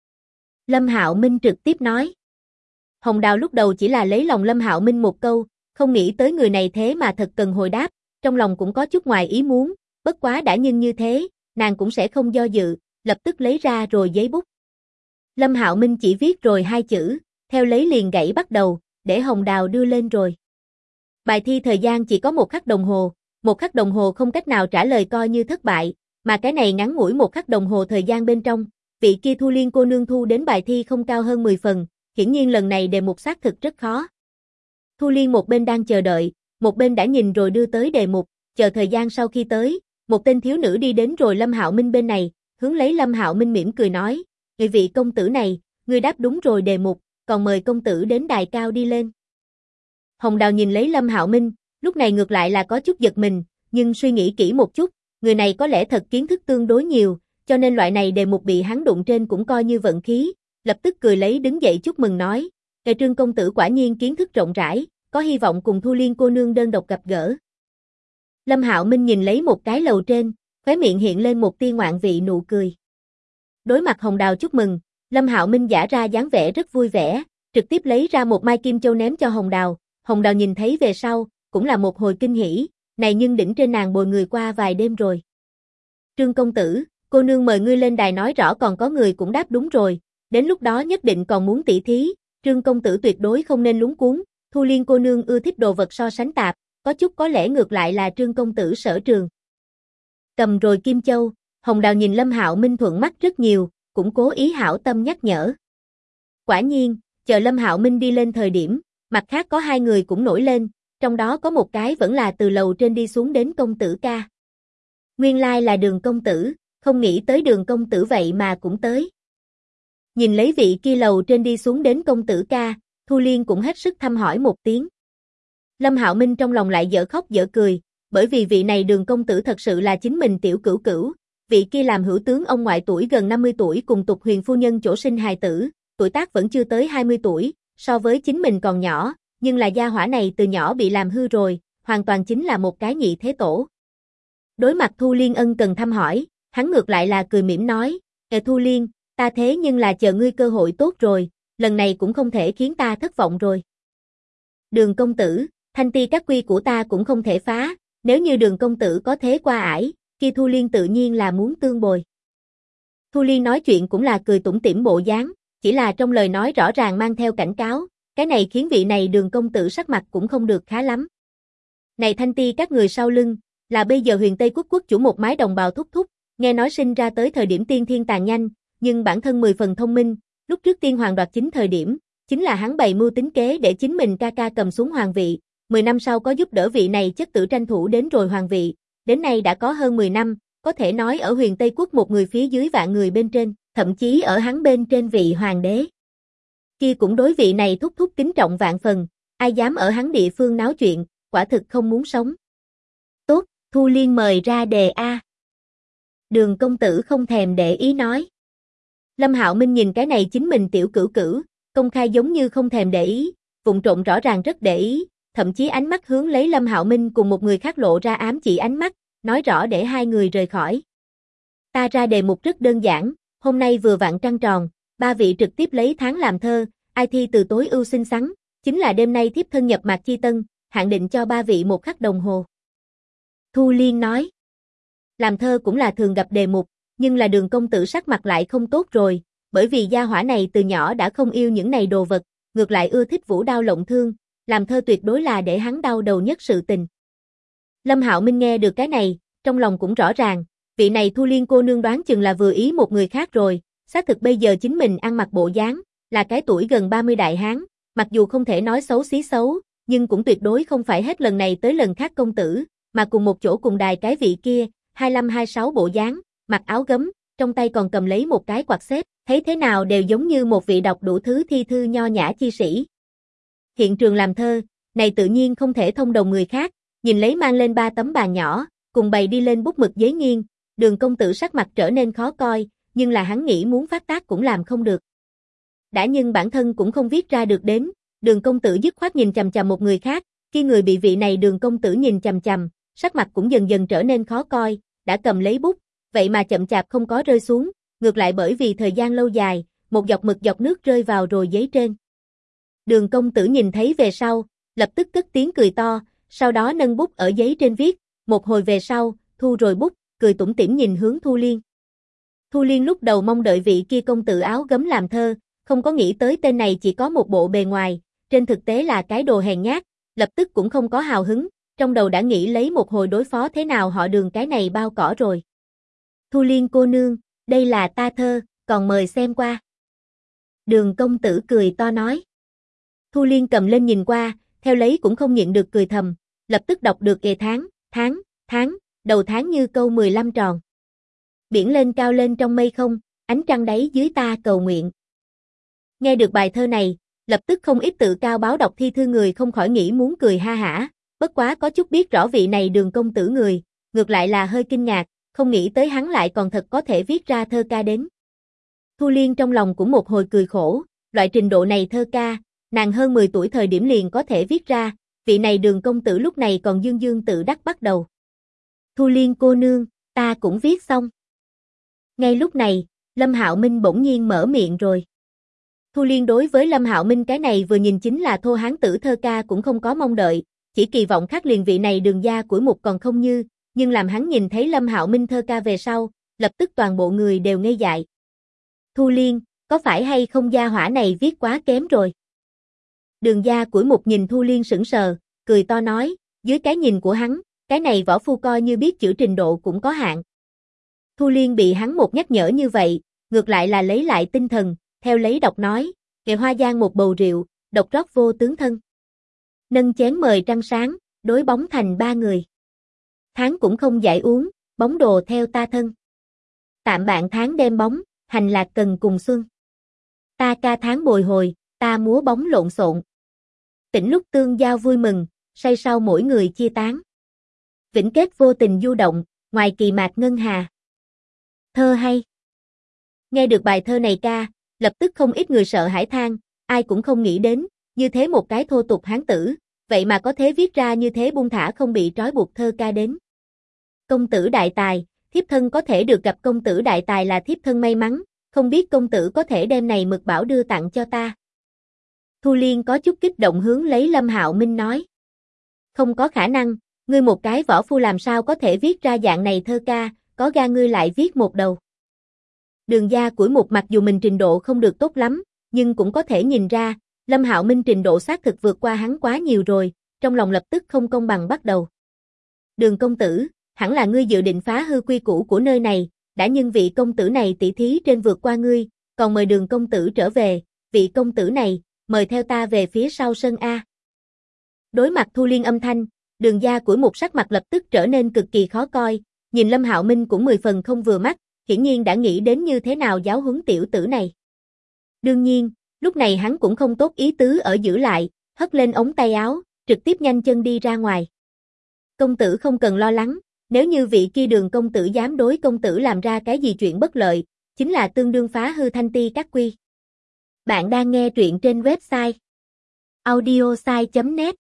Lâm Hạo Minh trực tiếp nói. Hồng Đào lúc đầu chỉ là lấy lòng Lâm Hạo Minh một câu, không nghĩ tới người này thế mà thật cần hồi đáp, trong lòng cũng có chút ngoài ý muốn, bất quá đã nhưng như thế, nàng cũng sẽ không do dự, lập tức lấy ra rồi giấy bút. Lâm Hạo Minh chỉ viết rồi 2 chữ, theo lấy liền gãy bắt đầu, để Hồng Đào đưa lên rồi. Bài thi thời gian chỉ có 1 khắc đồng hồ, 1 khắc đồng hồ không cách nào trả lời coi như thất bại, mà cái này ngắn ngủi 1 khắc đồng hồ thời gian bên trong, vị kia Thu Liên cô nương thu đến bài thi không cao hơn 10 phần, hiển nhiên lần này đề mục xác thực rất khó. Thu Liên một bên đang chờ đợi, một bên đã nhìn rồi đưa tới đề mục, chờ thời gian sau khi tới, một tên thiếu nữ đi đến rồi Lâm Hạo Minh bên này, hướng lấy Lâm Hạo Minh mỉm cười nói, "Người vị công tử này, ngươi đáp đúng rồi đề mục, còn mời công tử đến đài cao đi lên." Hồng Đào nhìn lấy Lâm Hạo Minh, lúc này ngược lại là có chút giật mình, nhưng suy nghĩ kỹ một chút, người này có lẽ thật kiến thức tương đối nhiều, cho nên loại này đề mục bị hắn đụng trên cũng coi như vận khí, lập tức cười lấy đứng dậy chúc mừng nói, Trương công tử quả nhiên kiến thức rộng rãi, có hy vọng cùng Thu Liên cô nương đơn độc gặp gỡ." Lâm Hạo Minh nhìn lấy một cái lầu trên, khóe miệng hiện lên một tia ngoạn vị nụ cười. Đối mặt Hồng Đào chúc mừng, Lâm Hạo Minh giả ra dáng vẻ rất vui vẻ, trực tiếp lấy ra một mai kim châu ném cho Hồng Đào. Hồng Đào nhìn thấy về sau, cũng là một hồi kinh hỉ, này nhưng đỉnh trên nàng bồi người qua vài đêm rồi. "Trương công tử, cô nương mời ngươi lên đài nói rõ còn có người cũng đáp đúng rồi, đến lúc đó nhất định còn muốn tỉ thí, Trương công tử tuyệt đối không nên lúng cuống, Thu Liên cô nương ưa thích đồ vật so sánh tạp, có chút có lẽ ngược lại là Trương công tử sở trường." Cầm rồi kim châu, Hồng Đào nhìn Lâm Hạo Minh thuận mắt rất nhiều, cũng cố ý hảo tâm nhắc nhở. Quả nhiên, chờ Lâm Hạo Minh đi lên thời điểm, mặt khác có 2 người cũng nổi lên, trong đó có một cái vẫn là từ lầu trên đi xuống đến công tử ca. Nguyên lai là Đường công tử, không nghĩ tới Đường công tử vậy mà cũng tới. Nhìn lấy vị kia lầu trên đi xuống đến công tử ca, Thu Liên cũng hết sức thăm hỏi một tiếng. Lâm Hạo Minh trong lòng lại dở khóc dở cười, bởi vì vị này Đường công tử thật sự là chính mình tiểu cửu cửu, vị kia làm hữu tướng ông ngoại tuổi gần 50 tuổi cùng Tục Huyền phu nhân chỗ sinh hài tử, tuổi tác vẫn chưa tới 20 tuổi, so với chính mình còn nhỏ, nhưng là gia hỏa này từ nhỏ bị làm hư rồi, hoàn toàn chính là một cái nhị thế tổ. Đối mặt Thu Liên ân cần thăm hỏi, hắn ngược lại là cười mỉm nói, Thu Liên, ta thế nhưng là chờ ngươi cơ hội tốt rồi, lần này cũng không thể khiến ta thất vọng rồi." "Đường công tử, thanh ti các quy của ta cũng không thể phá, nếu như Đường công tử có thế qua ải, kia Thu Liên tự nhiên là muốn tương bồi." Thu Liên nói chuyện cũng là cười tủm tỉm bộ dáng, chỉ là trong lời nói rõ ràng mang theo cảnh cáo, cái này khiến vị này Đường công tử sắc mặt cũng không được khá lắm. Này thanh ti các người sau lưng, là bây giờ Huyền Tây quốc quốc chủ một mái đồng bào thúc thúc, nghe nói sinh ra tới thời điểm tiên thiên tàn nhanh, nhưng bản thân 10 phần thông minh, lúc trước tiên hoàng đoạt chính thời điểm, chính là hắn bày mưu tính kế để chính mình ca ca cầm xuống hoàng vị, 10 năm sau có giúp đỡ vị này chất tử tranh thủ đến rồi hoàng vị, đến nay đã có hơn 10 năm, có thể nói ở Huyền Tây quốc một người phía dưới vạn người bên trên, thậm chí ở hắn bên trên vị hoàng đế. Kia cũng đối vị này thúc thúc kính trọng vạn phần, ai dám ở hắn địa phương náo chuyện, quả thực không muốn sống. "Tốt, Thu Liên mời ra đề A." Đường công tử không thèm để ý nói. Lâm Hạo Minh nhìn cái này chính mình tiểu cửu cửu, công khai giống như không thèm để ý, vụng trộm rõ ràng rất để ý, thậm chí ánh mắt hướng lấy Lâm Hạo Minh cùng một người khác lộ ra ám chỉ ánh mắt, nói rõ để 2 người rời khỏi. "Ta ra đề mục rất đơn giản, hôm nay vừa vặn trăng tròn, 3 vị trực tiếp lấy tháng làm thơ, ai thi từ tối ưu xinh xắn, chính là đêm nay thiếp thân nhập mạc chi tân, hạn định cho 3 vị 1 khắc đồng hồ." Thu Liên nói. Làm thơ cũng là thường gặp đề mục, nhưng là Đường công tử sắc mặt lại không tốt rồi, bởi vì gia hỏa này từ nhỏ đã không yêu những này đồ vật, ngược lại ưa thích vũ đao lộng thương, làm thơ tuyệt đối là để hắn đau đầu nhất sự tình. Lâm Hạo Minh nghe được cái này, trong lòng cũng rõ ràng, vị này Thu Liên cô nương đoán chừng là vừa ý một người khác rồi, xác thực bây giờ chính mình ăn mặc bộ dáng, là cái tuổi gần 30 đại hán, mặc dù không thể nói xấu xí xấu, nhưng cũng tuyệt đối không phải hết lần này tới lần khác công tử, mà cùng một chỗ cùng đài cái vị kia, 25-26 bộ dáng, mặc áo gấm, trong tay còn cầm lấy một cái quạt xếp, thấy thế nào đều giống như một vị đọc đủ thứ thi thư nho nhã chi sĩ. Hiện trường làm thơ, này tự nhiên không thể thông đồng người khác, nhìn lấy mang lên 3 tấm bàn nhỏ, cùng bày đi lên bút mực giấy nghiêng, Đường công tử sắc mặt trở nên khó coi, nhưng là hắn nghĩ muốn phát tác cũng làm không được. Đã nhưng bản thân cũng không viết ra được đến, Đường công tử dứt khoát nhìn chằm chằm một người khác, khi người bị vị này Đường công tử nhìn chằm chằm, sắc mặt cũng dần dần trở nên khó coi, đã cầm lấy bút, vậy mà chậm chạp không có rơi xuống, ngược lại bởi vì thời gian lâu dài, một giọt mực giọt nước rơi vào rồi giấy trên. Đường công tử nhìn thấy về sau, lập tức cất tiếng cười to, sau đó nâng bút ở giấy trên viết, một hồi về sau, thu rồi bút, cười tủm tỉm nhìn hướng Thu Liên. Thu Liên lúc đầu mong đợi vị kia công tử áo gấm làm thơ, không có nghĩ tới tên này chỉ có một bộ bề ngoài, trên thực tế là cái đồ hèn nhát, lập tức cũng không có hào hứng, trong đầu đã nghĩ lấy một hồi đối phó thế nào họ Đường cái này bao cỏ rồi. Thu Liên cô nương, đây là ta thơ, còn mời xem qua. Đường công tử cười to nói. Thu Liên cầm lên nhìn qua, theo lấy cũng không nhịn được cười thầm, lập tức đọc được kề tháng, đầu tháng như câu 15 tròn. Biển lên cao lên trong mây không, ánh trăng đáy dưới ta cầu nguyện. Nghe được bài thơ này, lập tức không ít tự cao báo đọc thi thư người không khỏi nghĩ muốn cười ha hả, bất quá có chút biết rõ vị này Đường công tử người, ngược lại là hơi kinh ngạc, không nghĩ tới hắn lại còn thật có thể viết ra thơ ca đến. Thu Liên trong lòng cũng một hồi cười khổ, loại trình độ này thơ ca, nàng hơn 10 tuổi thời điểm liền có thể viết ra, vị này Đường công tử lúc này còn dương dương tự đắc bắt đầu. Thu Liên cô nương, ta cũng viết xong. Ngay lúc này, Lâm Hạo Minh bỗng nhiên mở miệng rồi. Thu Liên đối với Lâm Hạo Minh cái này vừa nhìn chính là thô hán tử thơ ca cũng không có mong đợi, chỉ kỳ vọng khắc liền vị này Đường gia của một còn không như, nhưng làm hắn nhìn thấy Lâm Hạo Minh thơ ca về sau, lập tức toàn bộ người đều ngây dại. Thu Liên, có phải hay không gia hỏa này viết quá kém rồi? Đường gia của một nhìn Thu Liên sững sờ, cười to nói, dưới cái nhìn của hắn, cái này võ phu coi như biết chữ trình độ cũng có hạn. Thu Liên bị hắn một nhắc nhở như vậy, ngược lại là lấy lại tinh thần, theo lấy đọc nói, Nghệ Hoa Giang một bầu rượu, độc rót vô tướng thân. Nâng chén mời trăng sáng, đối bóng thành 3 người. Tháng cũng không giải uống, bóng đồ theo ta thân. Tạm bạn tháng đem bóng, hành lạc cần cùng xuân. Ta ca tháng bồi hồi, ta múa bóng lộn xộn. Tỉnh lúc tương giao vui mừng, say sau mỗi người chia tán. Vĩnh kết vô tình du động, ngoài kỳ mạc ngân hà. Thơ hay. Nghe được bài thơ này ca, lập tức không ít người sợ hãi than, ai cũng không nghĩ đến, như thế một cái thô tục hán tử, vậy mà có thể viết ra như thế buông thả không bị trói buộc thơ ca đến. Công tử đại tài, thiếp thân có thể được gặp công tử đại tài là thiếp thân may mắn, không biết công tử có thể đem này mực bảo đưa tặng cho ta. Thu Liên có chút kích động hướng lấy Lâm Hạo Minh nói. Không có khả năng, ngươi một cái võ phu làm sao có thể viết ra dạng này thơ ca, có ga ngươi lại viết một đầu. Đường gia của một mặc dù mình trình độ không được tốt lắm, nhưng cũng có thể nhìn ra, Lâm Hạo Minh trình độ xác thực vượt qua hắn quá nhiều rồi, trong lòng lập tức không công bằng bắt đầu. Đường công tử, hẳn là ngươi dự định phá hư quy củ của nơi này, đã nhưng vị công tử này tỷ thí trên vượt qua ngươi, còn mời Đường công tử trở về, vị công tử này, mời theo ta về phía sau sân A. Đối mặt Thu Liên âm thanh, Đường gia của một sắc mặt lập tức trở nên cực kỳ khó coi, nhìn Lâm Hạo Minh cũng 10 phần không vừa mắt, hiển nhiên đã nghĩ đến như thế nào giáo huấn tiểu tử này. Đương nhiên, lúc này hắn cũng không tốt ý tứ ở giữ lại, hất lên ống tay áo, trực tiếp nhanh chân đi ra ngoài. Công tử không cần lo lắng, nếu như vị kia Đường công tử dám đối công tử làm ra cái gì chuyện bất lợi, chính là tương đương phá hư thanh ti các quy. Bạn đang nghe truyện trên website audiosai.net.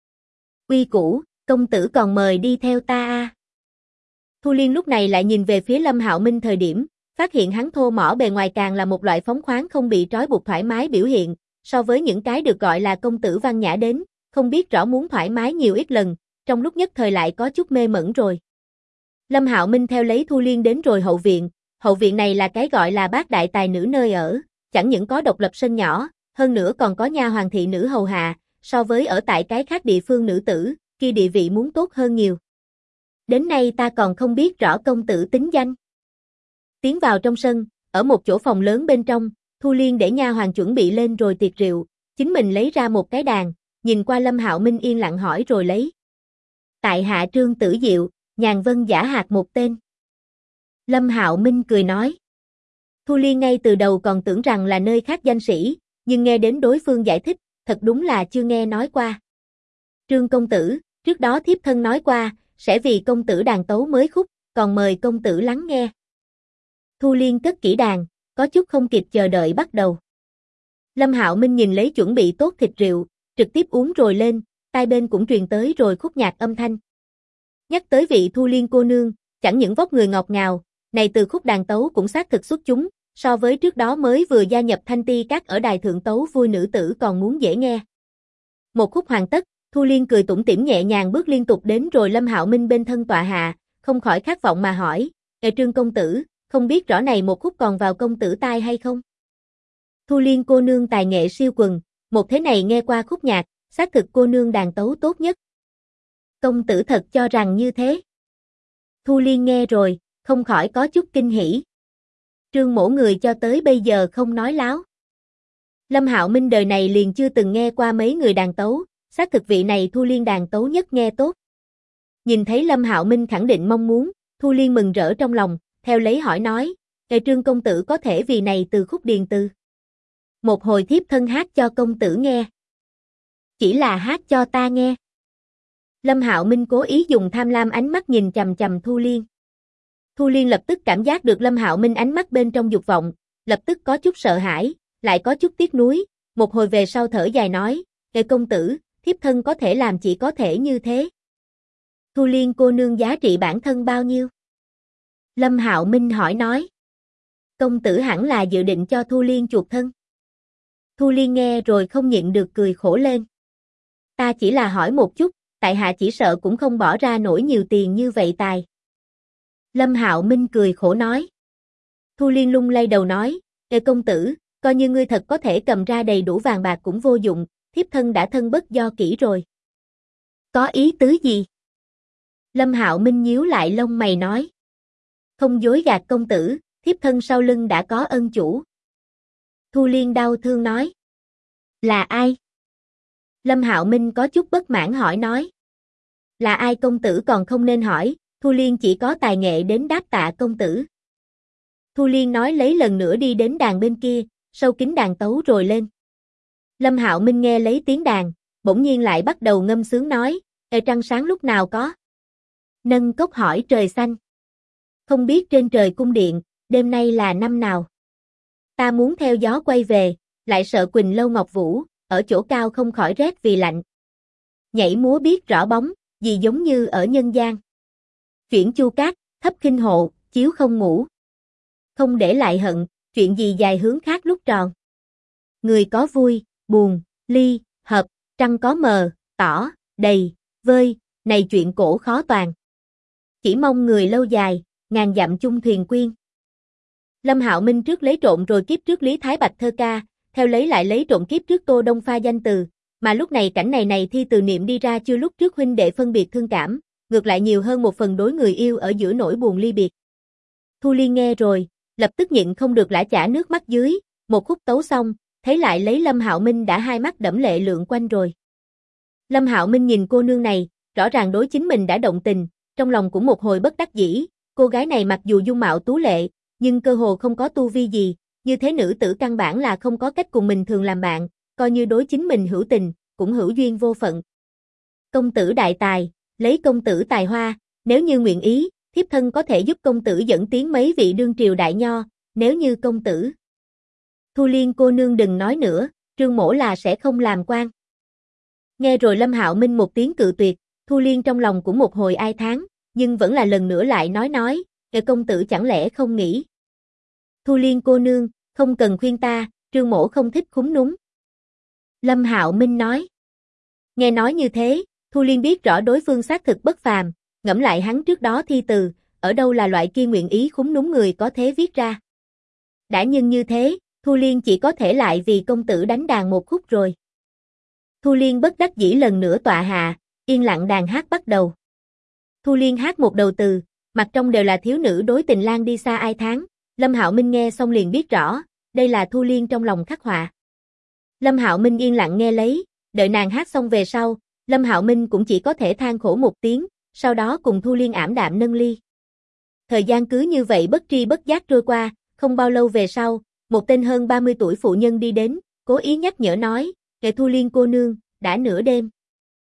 Quy củ, công tử còn mời đi theo ta a. Thu Liên lúc này lại nhìn về phía Lâm Hạo Minh thời điểm, phát hiện hắn thô mỏ bề ngoài càng là một loại phóng khoáng không bị trói buộc thoải mái biểu hiện, so với những cái được gọi là công tử văn nhã đến, không biết rõ muốn thoải mái nhiều ít lần, trong lúc nhất thời lại có chút mê mẩn rồi. Lâm Hạo Minh theo lấy Thu Liên đến rồi hậu viện này là cái gọi là bác đại tài nữ nơi ở, chẳng những có độc lập sân nhỏ, hơn nữa còn có nha hoàng thị nữ hầu hạ, so với ở tại cái khác địa phương nữ tử, kia địa vị muốn tốt hơn nhiều. Đến nay ta còn không biết rõ công tử tính danh. Tiến vào trong sân, ở một chỗ phòng lớn bên trong, Thu Liên để nha hoàng chuẩn bị lên rồi tiệc rượu, chính mình lấy ra một cái đàn, nhìn qua Lâm Hạo Minh yên lặng hỏi rồi lấy. Tại hạ Trương Tử Diệu, nhàn vân giả hạt một tên. Lâm Hạo Minh cười nói. Thu Liên ngay từ đầu còn tưởng rằng là nơi khác danh sĩ, nhưng nghe đến đối phương giải thích, thật đúng là chưa nghe nói qua. Trương công tử, Trước đó thiếp thân nói qua, sẽ vì công tử đàn tấu mới khúc, còn mời công tử lắng nghe. Thu Liên cất kỹ đàn, có chút không kịp chờ đợi bắt đầu. Lâm Hạo Minh nhìn lấy chuẩn bị tốt thịt rượu, trực tiếp uống rồi lên, tai bên cũng truyền tới rồi khúc nhạc âm thanh. Nhắc tới vị Thu Liên cô nương, chẳng những vóc người ngọt ngào, này từ khúc đàn tấu cũng xác thực xuất chúng, so với trước đó mới vừa gia nhập Thanh Ti Các ở đài thượng tấu vui nữ tử còn muốn dễ nghe. Một khúc hoàn tất, Thu Liên cười tủm tỉm nhẹ nhàng bước liên tục đến rồi Lâm Hạo Minh bên thân tọa hạ, không khỏi khát vọng mà hỏi, Trương công tử, không biết rõ này một khúc còn vào công tử tai hay không? Thu Liên cô nương tài nghệ siêu quần, một thế này nghe qua khúc nhạc, xác thực cô nương đàn tấu tốt nhất. Công tử thật cho rằng như thế. Thu Liên nghe rồi, không khỏi có chút kinh hỉ. Trương mỗ người cho tới bây giờ không nói láo. Lâm Hạo Minh đời này liền chưa từng nghe qua mấy người đàn tấu, xác thực vị này Thu Liên đàn tấu nhất nghe tốt. Nhìn thấy Lâm Hạo Minh khẳng định mong muốn, Thu Liên mừng rỡ trong lòng, theo lấy hỏi nói, Trương công tử có thể vì này từ khúc điền từ. Một hồi thiếp thân hát cho công tử nghe. Chỉ là hát cho ta nghe. Lâm Hạo Minh cố ý dùng tham lam ánh mắt nhìn chằm chằm Thu Liên. Thu Liên lập tức cảm giác được Lâm Hạo Minh ánh mắt bên trong dục vọng, lập tức có chút sợ hãi, lại có chút tiếc nuối, một hồi về sau thở dài nói, công tử, thiếp thân có thể làm chỉ có thể như thế. Thu Liên cô nương giá trị bản thân bao nhiêu? Lâm Hạo Minh hỏi nói. Công tử hẳn là dự định cho Thu Liên chuộc thân. Thu Liên nghe rồi không nhịn được cười khổ lên. Ta chỉ là hỏi một chút, tại hạ chỉ sợ cũng không bỏ ra nổi nhiều tiền như vậy tài. Lâm Hạo Minh cười khổ nói. Thu Liên lung lay đầu nói, công tử, coi như ngươi thật có thể cầm ra đầy đủ vàng bạc cũng vô dụng, thiếp thân đã thân bất do kỹ rồi. Có ý tứ gì? Lâm Hạo Minh nhíu lại lông mày nói. Không dối gạt công tử, thiếp thân sau lưng đã có ân chủ. Thu Liên đau thương nói. Là ai? Lâm Hạo Minh có chút bất mãn hỏi nói. Là ai công tử còn không nên hỏi, Thu Liên chỉ có tài nghệ đến đáp tạ công tử. Thu Liên nói lấy lần nữa đi đến đàn bên kia, sâu kín đàn tấu rồi lên. Lâm Hạo Minh nghe lấy tiếng đàn, bỗng nhiên lại bắt đầu ngâm sướng nói, trăng sáng lúc nào có? Nâng cốc hỏi trời xanh. Không biết trên trời cung điện, đêm nay là năm nào? Ta muốn theo gió quay về, lại sợ Quỳnh Lâu Ngọc Vũ, ở chỗ cao không khỏi rét vì lạnh. Nhảy múa biết rõ bóng, gì giống như ở nhân gian. Chuyển chu cát, thấp khinh hộ, chiếu không ngủ. Không để lại hận, chuyện gì dài hướng khác lúc tròn. Người có vui, buồn, ly, hợp, trăng có mờ, tỏ, đầy, vơi, này chuyện cổ khó toàn. Chỉ mong người lâu dài, ngàn dặm chung thuyền quyên. Lâm Hạo Minh trước lấy trộn rồi kiếp trước Lý Thái Bạch thơ ca, theo lấy lại lấy trộn kiếp trước Tô Đông Pha danh từ, mà lúc này cảnh này thi từ niệm đi ra chưa lúc trước huynh đệ phân biệt thương cảm, ngược lại nhiều hơn một phần đối người yêu ở giữa nỗi buồn ly biệt. Thu Liên nghe rồi, lập tức nhịn không được lã chả nước mắt dưới, một khúc tấu xong, thấy lại lấy Lâm Hạo Minh đã hai mắt đẫm lệ lượn quanh rồi. Lâm Hạo Minh nhìn cô nương này, rõ ràng đối chính mình đã động tình, trong lòng cũng một hồi bất đắc dĩ, cô gái này mặc dù dung mạo tú lệ, nhưng cơ hồ không có tu vi gì, như thế nữ tử căn bản là không có cách cùng mình thường làm bạn, coi như đối chính mình hữu tình, cũng hữu duyên vô phận. Công tử đại tài, lấy công tử tài hoa, nếu như nguyện ý, thiếp thân có thể giúp công tử dẫn tiến mấy vị đương triều đại nho, nếu như công tử. Thu Liên cô nương đừng nói nữa, Trương mỗ là sẽ không làm quan. Nghe rồi Lâm Hạo Minh một tiếng cự tuyệt, Thu Liên trong lòng cũng một hồi ai thán, nhưng vẫn là lần nữa lại nói, công tử chẳng lẽ không nghĩ. Thu Liên cô nương, không cần khuyên ta, Trương mỗ không thích khúm núm. Lâm Hạo Minh nói. Nghe nói như thế, Thu Liên biết rõ đối phương xác thực bất phàm, ngẫm lại hắn trước đó thi từ, ở đâu là loại kia nguyện ý khúm núm người có thế viết ra. Đã nhưng như thế, Thu Liên chỉ có thể lại vì công tử đánh đàn một khúc rồi. Thu Liên bất đắc dĩ lần nữa tọa hạ, yên lặng đàn hát bắt đầu. Thu Liên hát một đầu từ, mặt trong đều là thiếu nữ đối tình lang đi xa ai tháng, Lâm Hạo Minh nghe xong liền biết rõ, đây là Thu Liên trong lòng khắc họa. Lâm Hạo Minh yên lặng nghe lấy, đợi nàng hát xong về sau, Lâm Hạo Minh cũng chỉ có thể than khổ một tiếng, sau đó cùng Thu Liên ảm đạm nâng ly. Thời gian cứ như vậy bất tri bất giác trôi qua, không bao lâu về sau, một tên hơn 30 tuổi phụ nhân đi đến, cố ý nhắc nhở nói, Thu Liên cô nương, đã nửa đêm.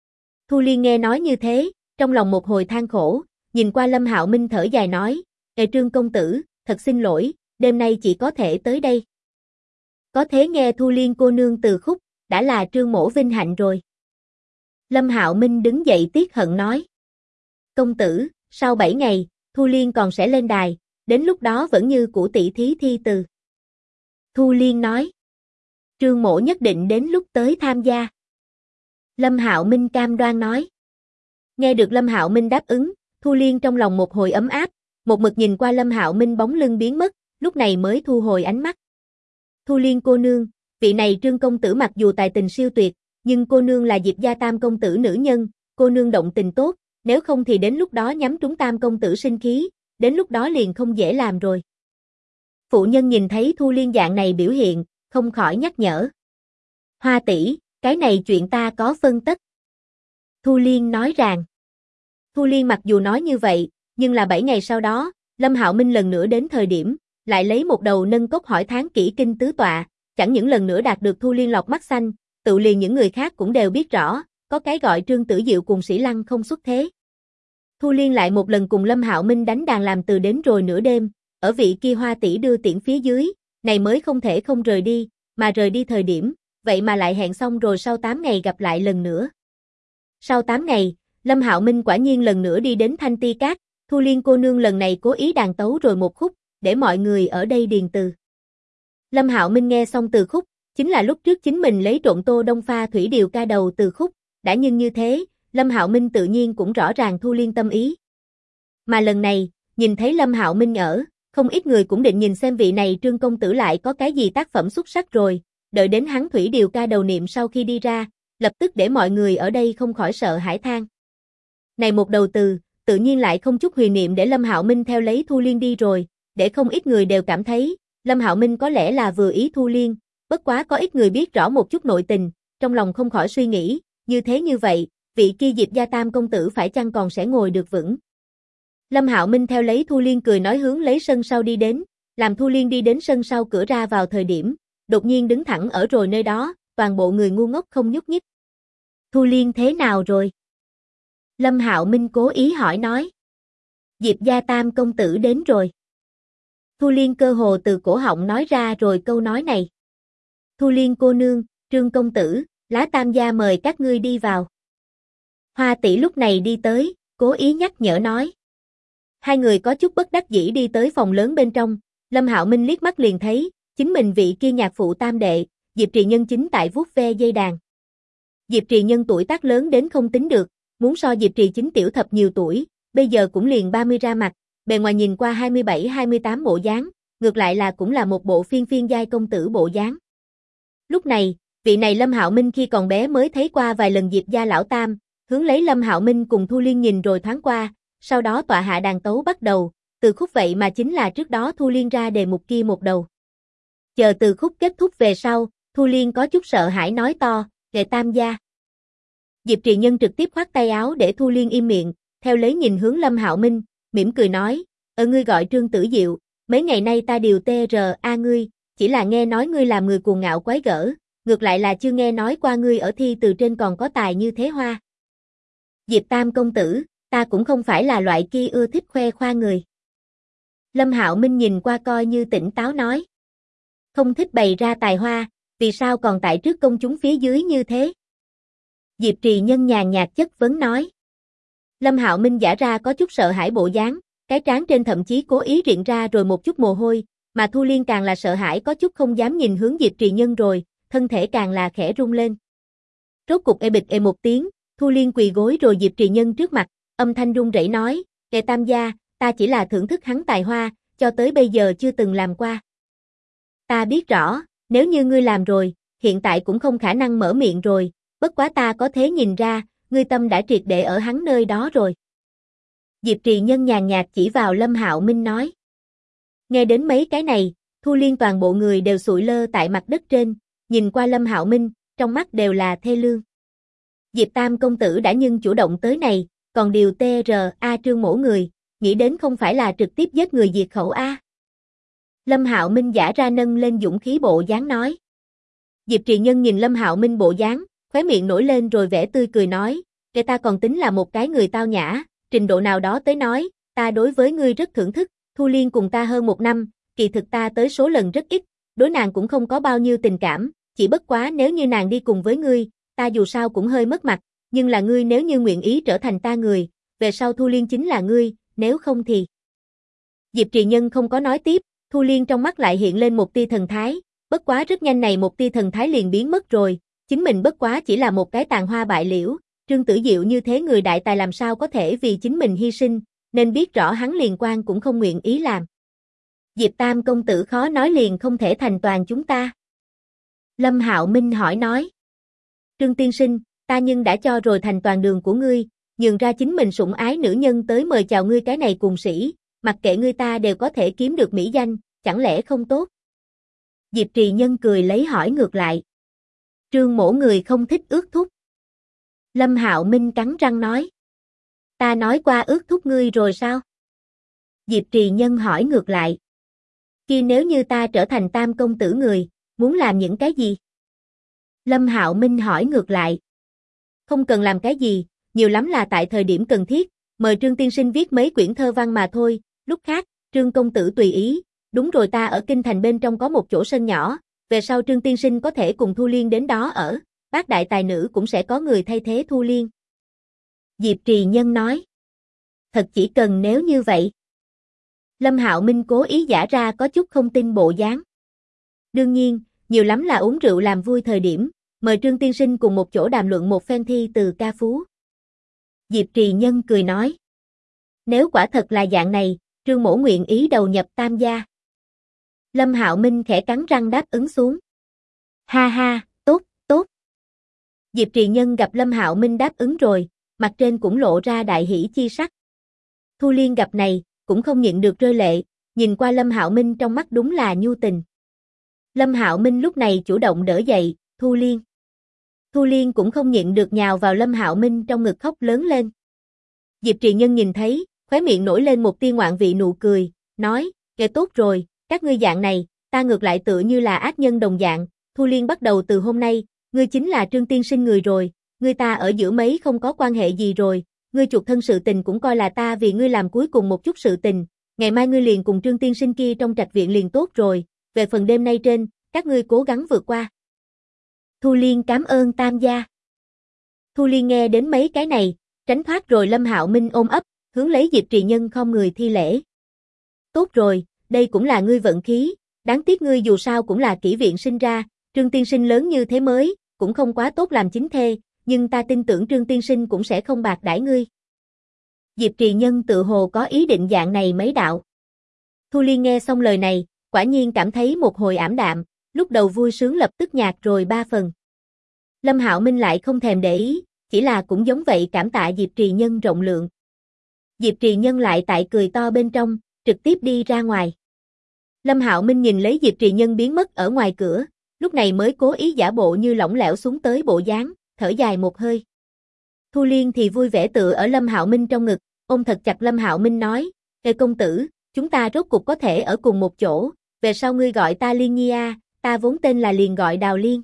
Thu Liên nghe nói như thế, trong lòng một hồi than khổ, nhìn qua Lâm Hạo Minh thở dài nói, Trương công tử, thật xin lỗi, đêm nay chỉ có thể tới đây. Có thể nghe Thu Liên cô nương từ khúc, đã là Trương mỗ vinh hạnh rồi. Lâm Hạo Minh đứng dậy tiếc hận nói. Công tử, sau 7 ngày, Thu Liên còn sẽ lên đài, đến lúc đó vẫn như cũ tỷ thí thi từ. Thu Liên nói. Trương mỗ nhất định đến lúc tới tham gia. Lâm Hạo Minh cam đoan nói. Nghe được Lâm Hạo Minh đáp ứng, Thu Liên trong lòng một hồi ấm áp, một mực nhìn qua Lâm Hạo Minh bóng lưng biến mất, lúc này mới thu hồi ánh mắt. Thu Liên cô nương, vị này Trương công tử mặc dù tài tình siêu tuyệt, nhưng cô nương là Diệp gia Tam công tử nữ nhân, cô nương động tình tốt, nếu không thì đến lúc đó nhắm trúng Tam công tử sinh khí, đến lúc đó liền không dễ làm rồi. Phụ nhân nhìn thấy Thu Liên dạng này biểu hiện, không khỏi nhắc nhở. Hoa tỷ, cái này chuyện ta có phân tất. Thu Liên nói rằng. Thu Liên mặc dù nói như vậy, nhưng là 7 ngày sau đó, Lâm Hạo Minh lần nữa đến thời điểm, lại lấy một đầu nâng cốc hỏi tháng kỹ kinh tứ tọa, chẳng những lần nữa đạt được Thu Liên lọt mắt xanh, tự liền những người khác cũng đều biết rõ, có cái gọi Trương Tử Diệu cùng Sĩ Lăng không xuất thế. Thu Liên lại một lần cùng Lâm Hạo Minh đánh đàn làm từ đến rồi nửa đêm, ở vị kia Hoa tỷ đưa tiễn phía dưới, này mới không thể không rời đi, mà rời đi thời điểm, vậy mà lại hẹn xong rồi sau 8 ngày gặp lại lần nữa. Sau 8 ngày, Lâm Hạo Minh quả nhiên lần nữa đi đến Thanh Ti Các, Thu Liên cô nương lần này cố ý đàn tấu rồi một khúc, để mọi người ở đây điền từ. Lâm Hạo Minh nghe xong từ khúc, chính là lúc trước chính mình lấy trộn Tô Đông pha thủy điều ca đầu từ khúc, đã nhưng như thế, Lâm Hạo Minh tự nhiên cũng rõ ràng Thu Liên tâm ý. Mà lần này, nhìn thấy Lâm Hạo Minh ở, không ít người cũng định nhìn xem vị này Trương công tử lại có cái gì tác phẩm xuất sắc rồi, đợi đến hắn thủy điều ca đầu niệm sau khi đi ra, lập tức để mọi người ở đây không khỏi sợ hãi than. Này một đầu từ, tự nhiên lại không chút huyền niệm để Lâm Hạo Minh theo lấy Thu Liên đi rồi, để không ít người đều cảm thấy, Lâm Hạo Minh có lẽ là vừa ý Thu Liên, bất quá có ít người biết rõ một chút nội tình, trong lòng không khỏi suy nghĩ, như thế như vậy, vị kia Diệp gia Tam công tử phải chăng còn sẽ ngồi được vững. Lâm Hạo Minh theo lấy Thu Liên cười nói hướng lấy sân sau đi đến, làm Thu Liên đi đến sân sau cửa ra vào thời điểm, đột nhiên đứng thẳng ở rồi nơi đó, toàn bộ người ngu ngốc không nhúc nhích. Thu Liên thế nào rồi? Lâm Hạo Minh cố ý hỏi nói. Diệp gia Tam công tử đến rồi. Thu Liên cơ hồ từ cổ họng nói ra rồi câu nói này. Thu Liên cô nương, Trương công tử, Lá Tam gia mời các ngươi đi vào. Hoa tỷ lúc này đi tới, cố ý nhắc nhở nói. Hai người có chút bất đắc dĩ đi tới phòng lớn bên trong, Lâm Hạo Minh liếc mắt liền thấy, chính mình vị kia nhạc phụ tam đệ, Diệp Trì Nhân chính tại vuốt ve dây đàn. Diệp Trì Nhân tuổi tác lớn đến không tính được, muốn so Diệp Trì chính tiểu thập nhiều tuổi, bây giờ cũng liền 30 ra mặt, bề ngoài nhìn qua 27-28 bộ dáng, ngược lại là cũng là một bộ phiên phiên giai công tử bộ dáng. Lúc này, vị này Lâm Hạo Minh khi còn bé mới thấy qua vài lần Diệp gia lão tam, hướng lấy Lâm Hạo Minh cùng Thu Liên nhìn rồi thoáng qua, sau đó tọa hạ đàn tấu bắt đầu, từ khúc vậy mà chính là trước đó Thu Liên ra đề mục kia một đầu. Chờ từ khúc kết thúc về sau, Thu Liên có chút sợ hãi nói to, "Đệ Tam gia." Diệp Trì Nhân trực tiếp khoát tay áo để Thu Liên im miệng, theo lấy nhìn hướng Lâm Hạo Minh, mỉm cười nói, ngươi gọi Trương Tử Diệu, mấy ngày nay ta điều TRA ngươi, chỉ là nghe nói ngươi làm người cuồng ngạo quái gở, ngược lại là chưa nghe nói qua ngươi ở thi từ trên còn có tài như thế hoa." Diệp Tam công tử, ta cũng không phải là loại kia ưa thích khoe khoa người. Lâm Hạo Minh nhìn qua coi như tỉnh táo nói. Không thích bày ra tài hoa, vì sao còn tại trước công chúng phía dưới như thế? Diệp Trì Nhân nhàn nhạt chất vấn nói. Lâm Hạo Minh giả ra có chút sợ hãi bộ dáng, cái trán trên thậm chí cố ý riện ra rồi một chút mồ hôi, mà Thu Liên càng là sợ hãi có chút không dám nhìn hướng Diệp Trì Nhân rồi, thân thể càng là khẽ rung lên. Rốt cục bịch một tiếng, Thu Liên quỳ gối rồi Diệp Trì Nhân trước mặt, âm thanh run rẩy nói, "Đệ Tam gia, ta chỉ là thưởng thức hắn tài hoa, cho tới bây giờ chưa từng làm qua." "Ta biết rõ, nếu như ngươi làm rồi, hiện tại cũng không khả năng mở miệng rồi, bất quá ta có thể nhìn ra, ngươi tâm đã triệt để ở hắn nơi đó rồi." Diệp Trì Nhân nhàn nhạt chỉ vào Lâm Hạo Minh nói. Nghe đến mấy cái này, Thu Liên toàn bộ người đều sụi lơ tại mặt đất trên, nhìn qua Lâm Hạo Minh, trong mắt đều là thê lương. Diệp Tam công tử đã nhưng chủ động tới này, còn điều TRA Trương mổ người, nghĩ đến không phải là trực tiếp giết người diệt khẩu a. Lâm Hạo Minh giả ra nâng lên dũng khí bộ dáng nói. Diệp Trì Nhân nhìn Lâm Hạo Minh bộ dáng, khóe miệng nổi lên rồi vẻ tươi cười nói, Kẻ ta còn tính là một cái người tao nhã, trình độ nào đó tới nói, ta đối với ngươi rất thưởng thức, Thu Liên cùng ta hơn 1 năm, kỳ thực ta tới số lần rất ít, đối nàng cũng không có bao nhiêu tình cảm, chỉ bất quá nếu như nàng đi cùng với ngươi, ta dù sao cũng hơi mất mặt, nhưng là ngươi nếu như nguyện ý trở thành ta người, về sau Thu Liên chính là ngươi, nếu không thì... Diệp Trì Nhân không có nói tiếp, Thu Liên trong mắt lại hiện lên một tia thần thái, bất quá rất nhanh này một tia thần thái liền biến mất rồi, chính mình bất quá chỉ là một cái tàn hoa bại liễu, Trương Tử Diệu như thế người đại tài làm sao có thể vì chính mình hy sinh, nên biết rõ hắn liền quan cũng không nguyện ý làm. Diệp Tam công tử khó nói liền không thể thành toàn chúng ta. Lâm Hạo Minh hỏi nói. Trương tiên sinh, ta nhưng đã cho rồi thành toàn đường của ngươi, nhường ra chính mình sủng ái nữ nhân tới mời chào ngươi cái này cùng sĩ, mặc kệ ngươi ta đều có thể kiếm được mỹ danh, chẳng lẽ không tốt? Diệp Trì Nhân cười lấy hỏi ngược lại. Trương mỗ người không thích ước thúc. Lâm Hạo Minh cắn răng nói. Ta nói qua ước thúc ngươi rồi sao? Diệp Trì Nhân hỏi ngược lại. Khi nếu như ta trở thành Tam công tử người, muốn làm những cái gì? Lâm Hạo Minh hỏi ngược lại. Không cần làm cái gì, nhiều lắm là tại thời điểm cần thiết, mời Trương tiên sinh viết mấy quyển thơ văn mà thôi, lúc khác, Trương công tử tùy ý, đúng rồi ta ở kinh thành bên trong có một chỗ sân nhỏ, về sau Trương tiên sinh có thể cùng Thu Liên đến đó ở, bác đại tài nữ cũng sẽ có người thay thế Thu Liên. Diệp Trì Nhân nói. Thật chỉ cần nếu như vậy. Lâm Hạo Minh cố ý giả ra có chút không tin bộ dáng. Đương nhiên, nhiều lắm là uống rượu làm vui thời điểm, mời Trương tiên sinh cùng một chỗ đàm luận một phen thi từ ca phú. Diệp Trì Nhân cười nói. Nếu quả thật là dạng này, Trương mỗ nguyện ý đầu nhập Tam gia. Lâm Hạo Minh khẽ cắn răng đáp ứng xuống. Ha ha, tốt, tốt. Diệp Trì Nhân gặp Lâm Hạo Minh đáp ứng rồi, mặt trên cũng lộ ra đại hỷ chi sắc. Thu Liên gặp này, cũng không nhịn được rơi lệ, nhìn qua Lâm Hạo Minh trong mắt đúng là nhu tình. Lâm Hạo Minh lúc này chủ động đỡ dậy, Thu Liên. Thu Liên cũng không nhịn được nhào vào Lâm Hạo Minh trong ngực khóc lớn lên. Diệp Trì Nhân nhìn thấy, khóe miệng nổi lên một tia ngoạn vị nụ cười, nói, kệ tốt rồi, các ngươi dạng này, ta ngược lại tựa như là ác nhân đồng dạng, Thu Liên bắt đầu từ hôm nay, ngươi chính là Trương tiên sinh người rồi, ngươi ta ở giữa mấy không có quan hệ gì rồi, ngươi chuộc thân sự tình cũng coi là ta vì ngươi làm cuối cùng một chút sự tình, ngày mai ngươi liền cùng Trương tiên sinh kia trong trạch viện liền tốt rồi, về phần đêm nay trên, các ngươi cố gắng vượt qua. Thu Liên cảm ơn Tam gia. Thu Liên nghe đến mấy cái này, tránh thoát rồi Lâm Hạo Minh ôm ấp, hướng lấy Diệp Trì Nhân khom người thi lễ. Tốt rồi, đây cũng là ngươi vận khí, đáng tiếc ngươi dù sao cũng là kỹ viện sinh ra, Trương tiên sinh lớn như thế mới, cũng không quá tốt làm chính thê, nhưng ta tin tưởng Trương tiên sinh cũng sẽ không bạc đãi ngươi. Diệp Trì Nhân tự hồ có ý định dạng này mấy đạo. Thu Liên nghe xong lời này, quả nhiên cảm thấy một hồi ảm đạm, lúc đầu vui sướng lập tức nhạt rồi 3 phần. Lâm Hạo Minh lại không thèm để ý, chỉ là cũng giống vậy cảm tạ Diệp Trì Nhân rộng lượng. Diệp Trì Nhân lại tại cười to bên trong, trực tiếp đi ra ngoài. Lâm Hạo Minh nhìn lấy Diệp Trì Nhân biến mất ở ngoài cửa, lúc này mới cố ý giả bộ như lỏng lẻo xuống tới bộ dáng, thở dài một hơi. Thu Liên thì vui vẻ tựa ở Lâm Hạo Minh trong ngực, ôm thật chặt Lâm Hạo Minh nói, Ê công tử, chúng ta rốt cục có thể ở cùng một chỗ, về sau ngươi gọi ta Liên Nhi a, ta vốn tên là liền gọi Đào Liên.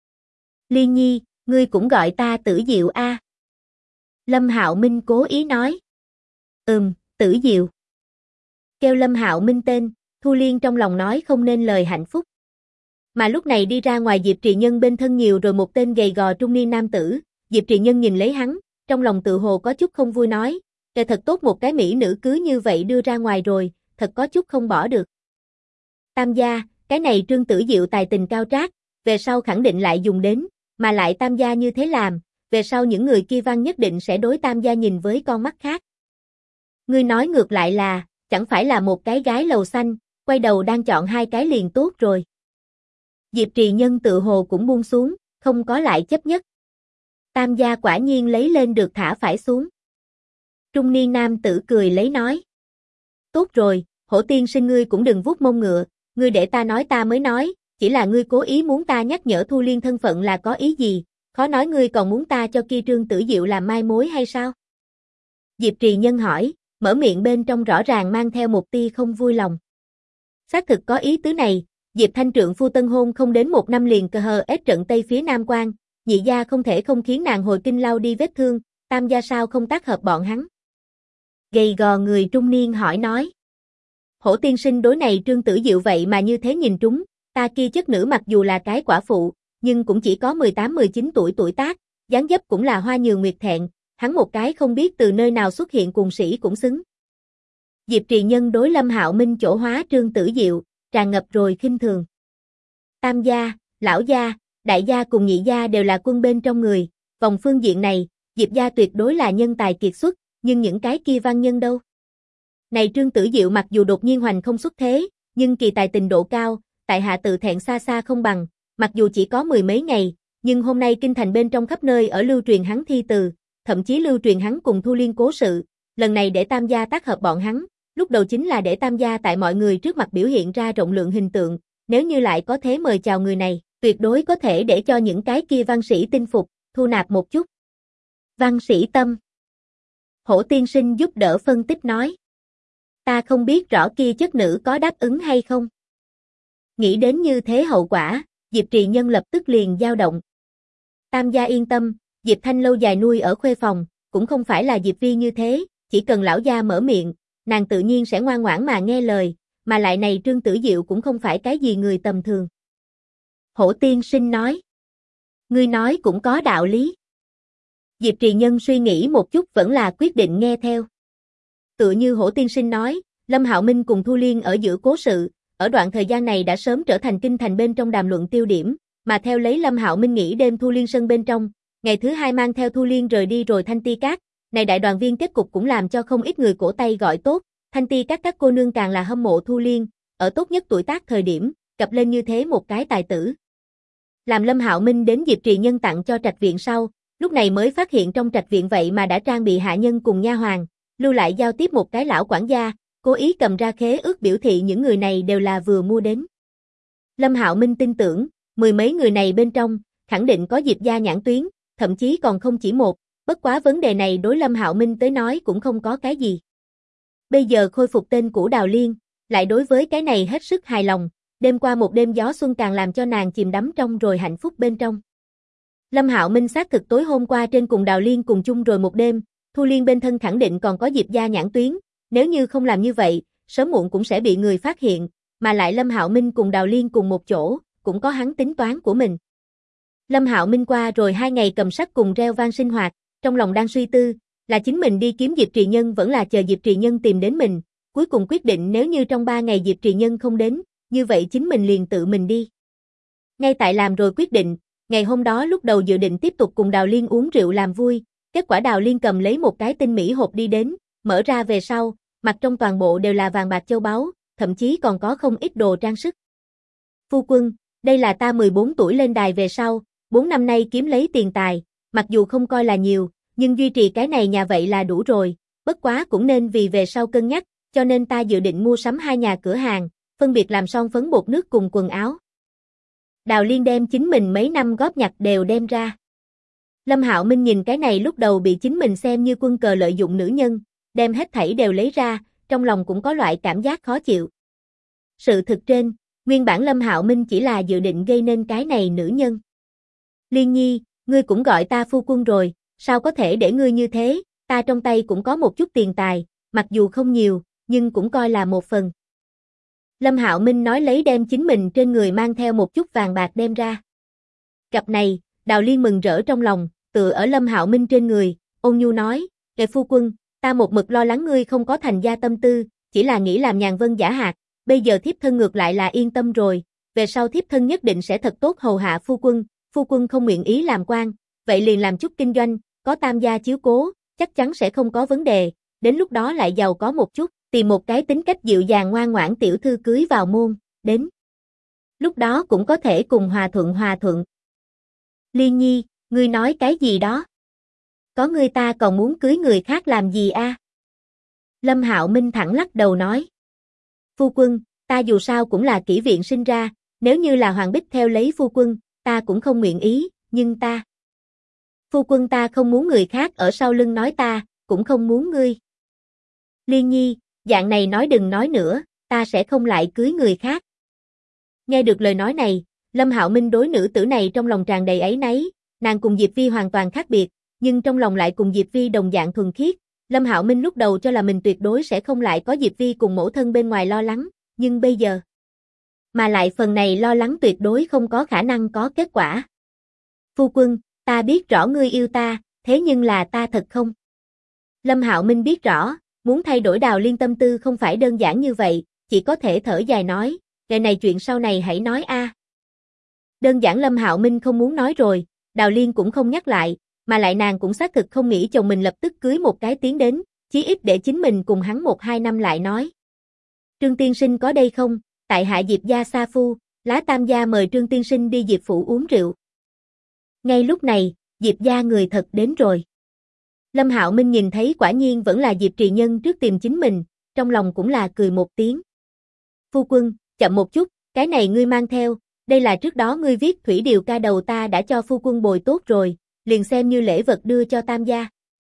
Liên Nhi, ngươi cũng gọi ta Tử Diệu a. Lâm Hạo Minh cố ý nói. Tử Diệu. Kêu Lâm Hạo Minh tên, Thu Liên trong lòng nói không nên lời hạnh phúc. Mà lúc này đi ra ngoài Diệp Trì Nhân bên thân nhiều rồi một tên gầy gò trung niên nam tử, Diệp Trì Nhân nhìn lấy hắn, trong lòng tự hồ có chút không vui nói, kể thật tốt một cái mỹ nữ cứ như vậy đưa ra ngoài rồi, thật có chút không bỏ được. Tam gia, cái này Trương Tử Diệu tài tình cao trác, về sau khẳng định lại dùng đến, mà lại Tam gia như thế làm, về sau những người kia văn nhất định sẽ đối Tam gia nhìn với con mắt khác. Ngươi nói ngược lại là, chẳng phải là một cái gái lầu xanh, quay đầu đang chọn hai cái liền tốt rồi. Diệp Trì Nhân tự hồ cũng buông xuống, không có lại chấp nhất. Tam gia quả nhiên lấy lên được thả phải xuống. Trung niên nam tử cười lấy nói. Tốt rồi, Hổ tiên sinh ngươi cũng đừng vuốt mông ngựa, ngươi để ta nói ta mới nói, chỉ là ngươi cố ý muốn ta nhắc nhở Thu Liên thân phận là có ý gì, khó nói ngươi còn muốn ta cho kia Trương Tử Diệu làm mai mối hay sao? Diệp Trì Nhân hỏi, mở miệng bên trong rõ ràng mang theo một tia không vui lòng. Xác thực có ý tứ này, Diệp Thanh trượng phu tân hôn không đến 1 năm liền cờ hờ ết trận Tây phía Nam Quan, nhị gia không thể không khiến nàng hồi kinh lau đi vết thương, Tam gia sao không tác hợp bọn hắn? Gầy gò người trung niên hỏi nói. Hổ tiên sinh đối này Trương Tử Diệu vậy mà như thế nhìn trúng, ta kia chất nữ mặc dù là cái quả phụ, nhưng cũng chỉ có 18-19 tuổi tác, dáng dấp cũng là hoa nhường nguyệt thẹn, hắn một cái không biết từ nơi nào xuất hiện cùng sĩ cũng xứng. Diệp Trì Nhân đối Lâm Hạo Minh chỗ hóa Trương Tử Diệu, tràn ngập rồi khinh thường. Tam gia, lão gia, đại gia cùng nhị gia đều là quân bên trong người, vòng phương diện này, Diệp gia tuyệt đối là nhân tài kiệt xuất, nhưng những cái kia văn nhân đâu? Này Trương Tử Diệu mặc dù đột nhiên hoành không xuất thế, nhưng kỳ tài tình độ cao, tại hạ tự thẹn xa xa không bằng, mặc dù chỉ có 10 mấy ngày, nhưng hôm nay kinh thành bên trong khắp nơi ở lưu truyền hắn thi từ, thậm chí lưu truyền hắn cùng Thu Liên cố sự, lần này để Tam gia tác hợp bọn hắn, lúc đầu chính là để Tam gia tại mọi người trước mặt biểu hiện ra rộng lượng hình tượng, nếu như lại có thế mời chào người này, tuyệt đối có thể để cho những cái kia văn sĩ tin phục, thu nạp một chút. Văn sĩ tâm. Hổ tiên sinh giúp đỡ phân tích nói. Ta không biết rõ kia chất nữ có đáp ứng hay không. Nghĩ đến như thế hậu quả, Diệp Trì Nhân lập tức liền dao động. Tam gia yên tâm, Diệp Thanh lâu dài nuôi ở khuê phòng, cũng không phải là Diệp Vi như thế, chỉ cần lão gia mở miệng, nàng tự nhiên sẽ ngoan ngoãn mà nghe lời, mà lại này Trương Tử Diệu cũng không phải cái gì người tầm thường. Hổ tiên sinh nói. Ngươi nói cũng có đạo lý. Diệp Trì Nhân suy nghĩ một chút vẫn là quyết định nghe theo. Tựa như Hổ tiên sinh nói, Lâm Hạo Minh cùng Thu Liên ở giữa cố sự, ở đoạn thời gian này đã sớm trở thành kinh thành bên trong đàm luận tiêu điểm, mà theo lấy Lâm Hạo Minh nghỉ đêm Thu Liên sân bên trong, ngày thứ hai mang theo Thu Liên rời đi rồi Thanh Ti Các, này đại đoàn viên kết cục cũng làm cho không ít người cổ tay gọi tốt, Thanh Ti các cô nương càng là hâm mộ Thu Liên, ở tốt nhất tuổi tác thời điểm, cập lên như thế một cái tài tử. Làm Lâm Hạo Minh đến Diệp Trì Nhân tặng cho trạch viện sau, lúc này mới phát hiện trong trạch viện vậy mà đã trang bị hạ nhân cùng nha hoàn, lưu lại giao tiếp một cái lão quản gia, cố ý cầm ra khế ước biểu thị những người này đều là vừa mua đến. Lâm Hạo Minh tin tưởng, mười mấy người này bên trong, khẳng định có Diệp gia nhãn tuyến, thậm chí còn không chỉ một, bất quá vấn đề này đối Lâm Hạo Minh tới nói cũng không có cái gì. Bây giờ khôi phục tên cũ Đào Liên, lại đối với cái này hết sức hài lòng, đêm qua một đêm gió xuân càng làm cho nàng chìm đắm trong rồi hạnh phúc bên trong. Lâm Hạo Minh xác thực tối hôm qua trên cùng Đào Liên cùng chung rồi một đêm, Thu Liên bên thân khẳng định còn có Diệp gia nhãn tuyến, nếu như không làm như vậy, sớm muộn cũng sẽ bị người phát hiện, mà lại Lâm Hạo Minh cùng Đào Liên cùng một chỗ, cũng có hắn tính toán của mình. Lâm Hạo Minh qua rồi 2 ngày cầm sắt cùng reo vang sinh hoạt, trong lòng đang suy tư, là chính mình đi kiếm Diệp Trì Nhân vẫn là chờ Diệp Trì Nhân tìm đến mình, cuối cùng quyết định nếu như trong 3 ngày Diệp Trì Nhân không đến, như vậy chính mình liền tự mình đi. Ngay tại làm rồi quyết định, ngày hôm đó lúc đầu dự định tiếp tục cùng Đào Liên uống rượu làm vui, kết quả Đào Liên cầm lấy một cái tinh mỹ hộp đi đến, mở ra về sau, mặt trong toàn bộ đều là vàng bạc châu báu, thậm chí còn có không ít đồ trang sức. Phu quân, đây là ta 14 tuổi lên đài về sau, 4 năm nay kiếm lấy tiền tài, mặc dù không coi là nhiều, nhưng duy trì cái này nhà vậy là đủ rồi, bất quá cũng nên vì về sau cân nhắc, cho nên ta dự định mua sắm 2 nhà cửa hàng, phân biệt làm son phấn bột nước cùng quần áo. Đào Liên đem chính mình mấy năm góp nhặt đều đem ra. Lâm Hạo Minh nhìn cái này lúc đầu bị chính mình xem như quân cờ lợi dụng nữ nhân, đem hết thảy đều lấy ra, trong lòng cũng có loại cảm giác khó chịu. Sự thực trên, nguyên bản Lâm Hạo Minh chỉ là dự định gây nên cái này nữ nhân. Liên Nhi, ngươi cũng gọi ta phu quân rồi, sao có thể để ngươi như thế, ta trong tay cũng có một chút tiền tài, mặc dù không nhiều, nhưng cũng coi là một phần. Lâm Hạo Minh nói lấy đem chính mình trên người mang theo một chút vàng bạc đem ra. Cặp này, Đào Liên mừng rỡ trong lòng, tựa ở Lâm Hạo Minh trên người, ôn nhu nói, "Kệ phu quân, ta một mực lo lắng ngươi không có thành gia tâm tư, chỉ là nghĩ làm nhàn vân giả hạt, bây giờ thiếp thân ngược lại là yên tâm rồi, về sau thiếp thân nhất định sẽ thật tốt hầu hạ phu quân không nguyện ý làm quan, vậy liền làm chút kinh doanh, có Tam gia chiếu cố, chắc chắn sẽ không có vấn đề, đến lúc đó lại giàu có một chút, tìm một cái tính cách dịu dàng ngoan ngoãn tiểu thư cưới vào môn, đến lúc đó cũng có thể cùng hòa thuận. Liên Nhi, ngươi nói cái gì đó? Có ngươi ta còn muốn cưới người khác làm gì a? Lâm Hạo Minh thẳng lắc đầu nói. Phu quân, ta dù sao cũng là kỹ viện sinh ra, nếu như là Hoàng Bích theo lấy phu quân, ta cũng không nguyện ý, nhưng ta. Phu quân ta không muốn người khác ở sau lưng nói ta, cũng không muốn ngươi. Liên Nhi, dạng này nói đừng nói nữa, ta sẽ không lại cưới người khác. Nghe được lời nói này, Lâm Hạo Minh đối nữ tử này trong lòng tràn đầy áy náy, nàng cùng Diệp Vi hoàn toàn khác biệt, nhưng trong lòng lại cùng Diệp Vi đồng dạng thuần khiết. Lâm Hạo Minh lúc đầu cho là mình tuyệt đối sẽ không lại có Diệp Vi cùng mẫu thân bên ngoài lo lắng, nhưng bây giờ, mà lại phần này lo lắng tuyệt đối không có khả năng có kết quả. Phu quân, ta biết rõ ngươi yêu ta, thế nhưng là ta thật không. Lâm Hạo Minh biết rõ, muốn thay đổi Đào Liên tâm tư không phải đơn giản như vậy, chỉ có thể thở dài nói, cái này chuyện sau này hãy nói a. Đơn giản Lâm Hạo Minh không muốn nói rồi, Đào Liên cũng không nhắc lại, mà lại nàng cũng xác thực không nghĩ chồng mình lập tức cưới một cái tiến đến, chí ít để chính mình cùng hắn 1-2 năm lại nói. Trương tiên sinh có đây không? Tại hạ Diệp gia sa phu, Lá Tam gia mời Trương tiên sinh đi Diệp phủ uống rượu. Ngay lúc này, Diệp gia người thật đến rồi. Lâm Hạo Minh nhìn thấy quả nhiên vẫn là Diệp Trì Nhân trước tìm chính mình, trong lòng cũng là cười một tiếng. Phu quân, chậm một chút, cái này ngươi mang theo, đây là trước đó ngươi viết thủy điều ca đầu ta đã cho phu quân bồi tốt rồi, liền xem như lễ vật đưa cho Tam gia.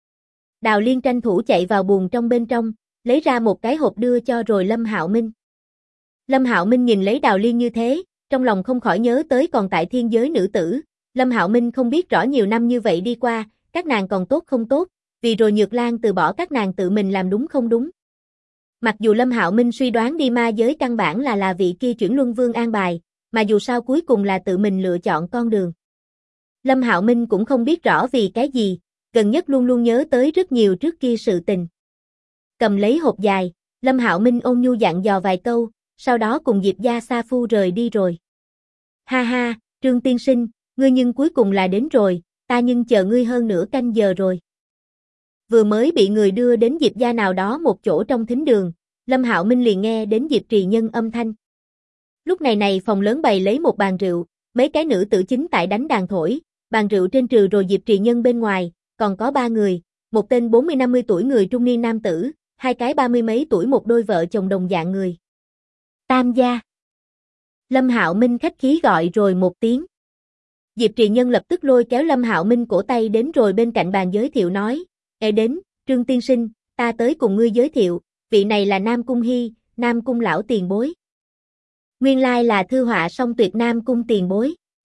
Đào Liên tranh thủ chạy vào buồng trong bên trong, lấy ra một cái hộp đưa cho rồi Lâm Hạo Minh. Lâm Hạo Minh nhìn lấy Đào Liên như thế, trong lòng không khỏi nhớ tới còn tại thiên giới nữ tử. Lâm Hạo Minh không biết rõ nhiều năm như vậy đi qua, các nàng còn tốt không tốt, vì rồi Nhược Lan từ bỏ các nàng tự mình làm đúng không đúng. Mặc dù Lâm Hạo Minh suy đoán đi ma giới căn bản là vị kia chuyển luân vương an bài, mà dù sao cuối cùng là tự mình lựa chọn con đường. Lâm Hạo Minh cũng không biết rõ vì cái gì, gần nhất luôn luôn nhớ tới rất nhiều trước kia sự tình. Cầm lấy hộp dài, Lâm Hạo Minh ôn nhu dặn dò vài câu, sau đó cùng Diệp gia sa phu rời đi rồi. Ha ha, Trương tiên sinh, ngươi nhưng cuối cùng là đến rồi, ta nhưng chờ ngươi hơn nửa canh giờ rồi. Vừa mới bị người đưa đến Diệp gia nào đó một chỗ trong thính đường, Lâm Hạo Minh liền nghe đến Diệp Trì Nhân âm thanh. Lúc này phòng lớn bày lấy một bàn rượu, mấy cái nữ tử chính tại đánh đàn thổi, bàn rượu trên trừ rồi Diệp Trì Nhân bên ngoài, còn có 3 người, một tên 40-50 tuổi người trung niên nam tử, 2 cái 30 mấy tuổi một đôi vợ chồng đồng dạng người. Tam gia. Lâm Hạo Minh khách khí gọi rồi một tiếng. Diệp Trì Nhân lập tức lôi kéo Lâm Hạo Minh cổ tay đến rồi bên cạnh bàn giới thiệu nói, đến, Trương tiên sinh, ta tới cùng ngươi giới thiệu, vị này là Nam Cung Hy, Nam Cung lão tiền bối. Nguyên lai là thư họa song tuyệt Nam Cung tiền bối.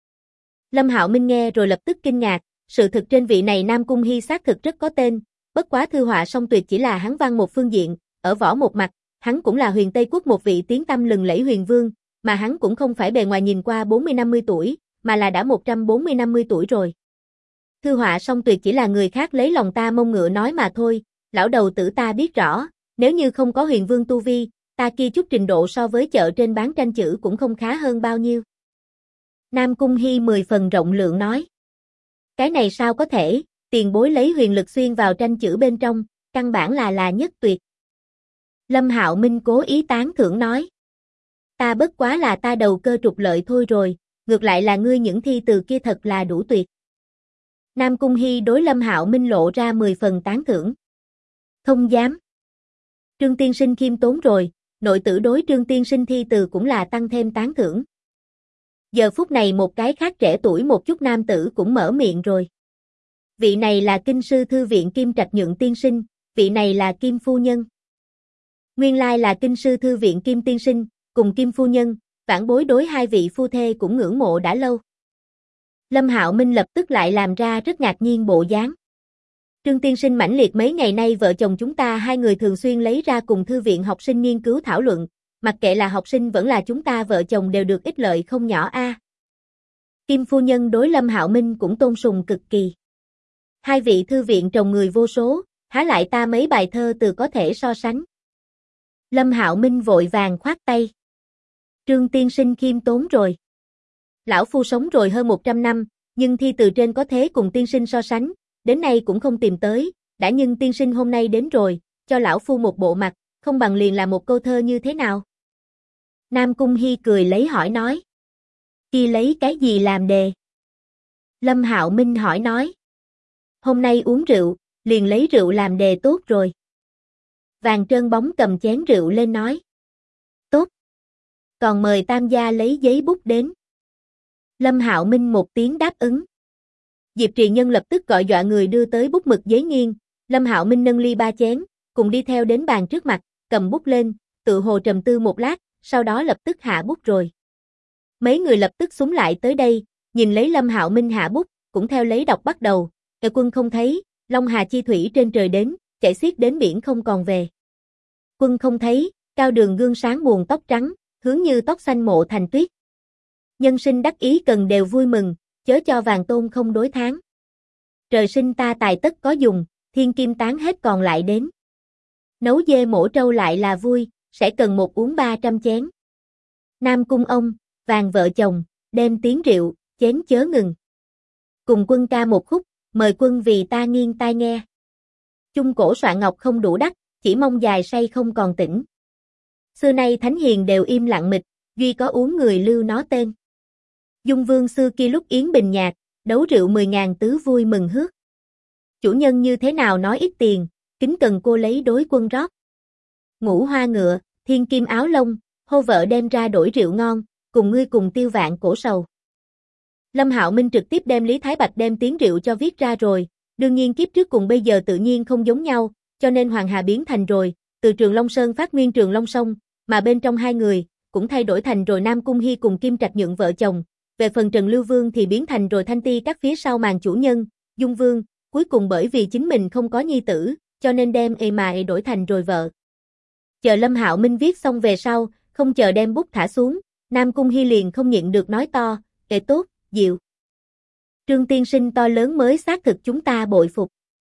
Lâm Hạo Minh nghe rồi lập tức kinh ngạc, sự thực trên vị này Nam Cung Hy xác thực rất có tên, bất quá thư họa song tuyệt chỉ là hắn văn một phương diện, ở võ một mặt, hắn cũng là Huyền Tây Quốc một vị tiếng tăm lừng lẫy huyền vương, mà hắn cũng không phải bề ngoài nhìn qua 40-50 tuổi, mà là đã 140-50 tuổi rồi. Thư họa song tuyệt chỉ là người khác lấy lòng ta mông ngựa nói mà thôi, lão đầu tử ta biết rõ, nếu như không có huyền vương tu vi, ta kia chút trình độ so với chợ trên bán tranh chữ cũng không khá hơn bao nhiêu. Nam Cung Hy 10 phần rộng lượng nói. Cái này sao có thể, tiền bối lấy huyền lực xuyên vào tranh chữ bên trong, căn bản là nhất tuyệt. Lâm Hạo Minh cố ý tán thưởng nói. Ta bất quá là ta đầu cơ trục lợi thôi rồi, ngược lại là ngươi những thi từ kia thật là đủ tuyệt. Nam Cung Hy đối Lâm Hạo Minh lộ ra 10 phần tán thưởng. Không dám. Trương tiên sinh khiêm tốn rồi, nội tử đối Trương tiên sinh thi từ cũng là tăng thêm tán thưởng. Giờ phút này một cái khác trẻ tuổi một chút nam tử cũng mở miệng rồi. Vị này là kinh sư thư viện Kim Trạch Nhượng tiên sinh, vị này là Kim phu nhân. Nguyên lai là kinh sư thư viện Kim tiên sinh, cùng Kim phu nhân, vãn bối đối hai vị phu thê cũng ngưỡng mộ đã lâu. Lâm Hạo Minh lập tức lại làm ra rất ngạc nhiên bộ dáng. Trương tiên sinh mãnh liệt mấy ngày nay vợ chồng chúng ta hai người thường xuyên lấy ra cùng thư viện học sinh nghiên cứu thảo luận, mặc kệ là học sinh vẫn là chúng ta vợ chồng đều được ích lợi không nhỏ a. Kim phu nhân đối Lâm Hạo Minh cũng tôn sùng cực kỳ. Hai vị thư viện trồng người vô số, há lại ta mấy bài thơ từ có thể so sánh. Lâm Hạo Minh vội vàng khoát tay. Trương tiên sinh khiêm tốn rồi. Lão phu sống rồi hơn 100 năm, nhưng thi từ trên có thế cùng tiên sinh so sánh, đến nay cũng không tìm tới, đã nhưng tiên sinh hôm nay đến rồi, cho lão phu một bộ mặt, không bằng liền là một câu thơ như thế nào? Nam Cung Hy cười lấy hỏi nói. Khi lấy cái gì làm đề? Lâm Hạo Minh hỏi nói. Hôm nay uống rượu, liền lấy rượu làm đề tốt rồi. Vàng Trơn Bóng cầm chén rượu lên nói. Tốt. Còn mời Tam gia lấy giấy bút đến. Lâm Hạo Minh một tiếng đáp ứng. Diệp Trì Nhân lập tức gọi dọa người đưa tới bút mực giấy nghiêng, Lâm Hạo Minh nâng ly 3 chén, cùng đi theo đến bàn trước mặt, cầm bút lên, tự hồ trầm tư một lát, sau đó lập tức hạ bút rồi. Mấy người lập tức xúm lại tới đây, nhìn lấy Lâm Hạo Minh hạ bút, cũng theo lấy đọc bắt đầu, Quân không thấy, Long Hà chi thủy trên trời đến, chảy xiết đến biển không còn về. Quân không thấy, cao đường gương sáng buồn tóc trắng, hướng như tóc xanh mộ thành tuyết. Nhân sinh đắc ý cần đều vui mừng, chớ cho vàng tôn không đối tháng. Trời sinh ta tài tất có dùng, thiên kim tán hết còn lại đến. Nấu dê mổ trâu lại là vui, sẽ cần một uống 300 chén. Nam cung ông, vàng vợ chồng, đem tiếng rượu, chén chớ ngừng. Cùng quân ca một khúc, mời quân vì ta nghiêng tai nghe. Chung cổ soạn ngọc không đủ đắt, chỉ mong dài say không còn tỉnh. Xưa nay thánh hiền đều im lặng mịch, duy có uống người lưu nó tên. Dung Vương xưa kia lúc yến bình nhạc, đấu rượu 10.000 tứ vui mừng hước. Chủ nhân như thế nào nói ít tiền, kính cần cô lấy đối quân rót. Ngũ hoa ngựa, thiên kim áo lông, hô vợ đem ra đổi rượu ngon, cùng ngươi cùng tiêu vạn cổ sầu. Lâm Hạo Minh trực tiếp đem Lý Thái Bạch đem tiếng rượu cho viết ra rồi, đương nhiên kiếp trước cùng bây giờ tự nhiên không giống nhau, cho nên Hoàng Hà biến thành rồi, từ Trường Long Sơn phát nguyên Trường Long Sông, mà bên trong hai người, cũng thay đổi thành rồi Nam Cung Hy cùng Kim Trạch Nhượng vợ chồng, về phần Trần Lưu Vương thì biến thành rồi Thanh Ti các phía sau màn chủ nhân, Dung Vương, cuối cùng bởi vì chính mình không có nhi tử, cho nên đem đổi thành rồi vợ. Chờ Lâm Hạo Minh viết xong về sau, không chờ đem bút thả xuống, Nam Cung Hy liền không nhịn được nói to, tốt, diệu. Trương tiên sinh to lớn mới xác thực chúng ta bội phục.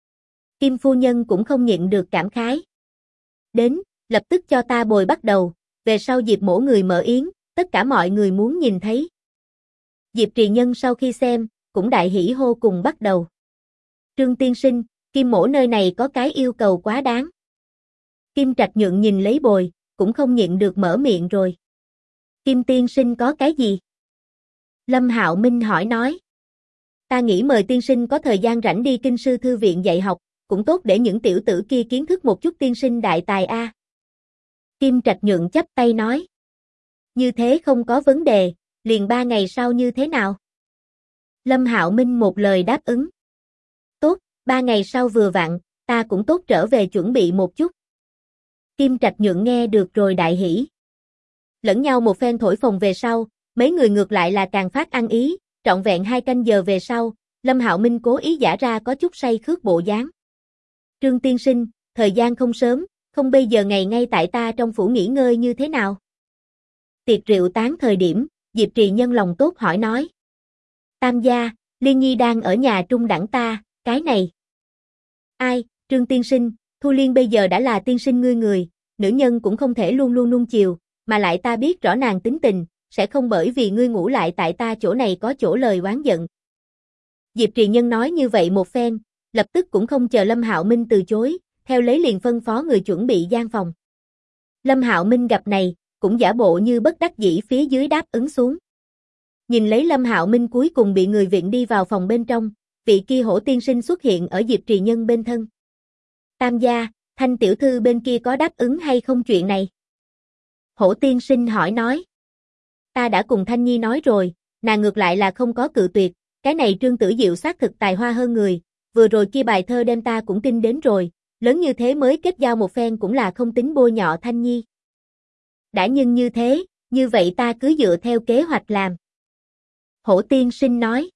Kim phu nhân cũng không nhịn được cảm khái. Đến, lập tức cho ta bồi bắt đầu, về sau Diệp mổ người mở yến, tất cả mọi người muốn nhìn thấy. Diệp Trì Nhân sau khi xem, cũng đại hỉ hô cùng bắt đầu. Trương tiên sinh, Kim mổ nơi này có cái yêu cầu quá đáng. Kim Trạch Nhượng nhìn lấy bồi, cũng không nhịn được mở miệng rồi. Kim tiên sinh có cái gì? Lâm Hạo Minh hỏi nói. Ta nghĩ mời tiên sinh có thời gian rảnh đi kinh sư thư viện dạy học, cũng tốt để những tiểu tử kia kiến thức một chút tiên sinh đại tài a. Kim Trạch Nhượng chắp tay nói. Như thế không có vấn đề, liền 3 ngày sau như thế nào? Lâm Hạo Minh một lời đáp ứng. Tốt, 3 ngày sau vừa vặn, ta cũng tốt trở về chuẩn bị một chút. Kim Trạch Nhượng nghe được rồi đại hỉ. Lẫn nhau một phen thổi phồng về sau, mấy người ngược lại là càng phát ăn ý, trọn vẹn 2 canh giờ về sau, Lâm Hạo Minh cố ý giả ra có chút say khước bộ dáng. Trương tiên sinh, thời gian không sớm, không bây giờ ngày ngay tại ta trong phủ nghỉ ngơi như thế nào? Tiệc rượu tán thời điểm, Diệp Trì Nhân lòng tốt hỏi nói. Tam gia, Liên Nhi đang ở nhà trung đẳng ta, cái này. Ai, Trương tiên sinh, Thu Liên bây giờ đã là tiên sinh ngươi người, nữ nhân cũng không thể luôn luôn nuông chiều, mà lại ta biết rõ nàng tính tình, sẽ không bởi vì ngươi ngủ lại tại ta chỗ này có chỗ lời oán giận. Diệp Trì Nhân nói như vậy một phen, lập tức cũng không chờ Lâm Hạo Minh từ chối, theo lấy liền phân phó người chuẩn bị gian phòng. Lâm Hạo Minh gặp này, cũng giả bộ như bất đắc dĩ phía dưới đáp ứng xuống. Nhìn lấy Lâm Hạo Minh cuối cùng bị người viện đi vào phòng bên trong, vị kia hổ tiên sinh xuất hiện ở Diệp Trì Nhân bên thân. Tam gia, Thanh tiểu thư bên kia có đáp ứng hay không chuyện này? Hổ tiên sinh hỏi nói. Ta đã cùng Thanh Nhi nói rồi, nàng ngược lại là không có cự tuyệt, cái này Trương Tử Diệu xác thực tài hoa hơn người, vừa rồi kia bài thơ đem ta cũng tin đến rồi, lớn như thế mới kết giao một phen cũng là không tính bôi nhọ Thanh Nhi. Đã nhưng như thế, như vậy ta cứ dựa theo kế hoạch làm. Hổ tiên sinh nói.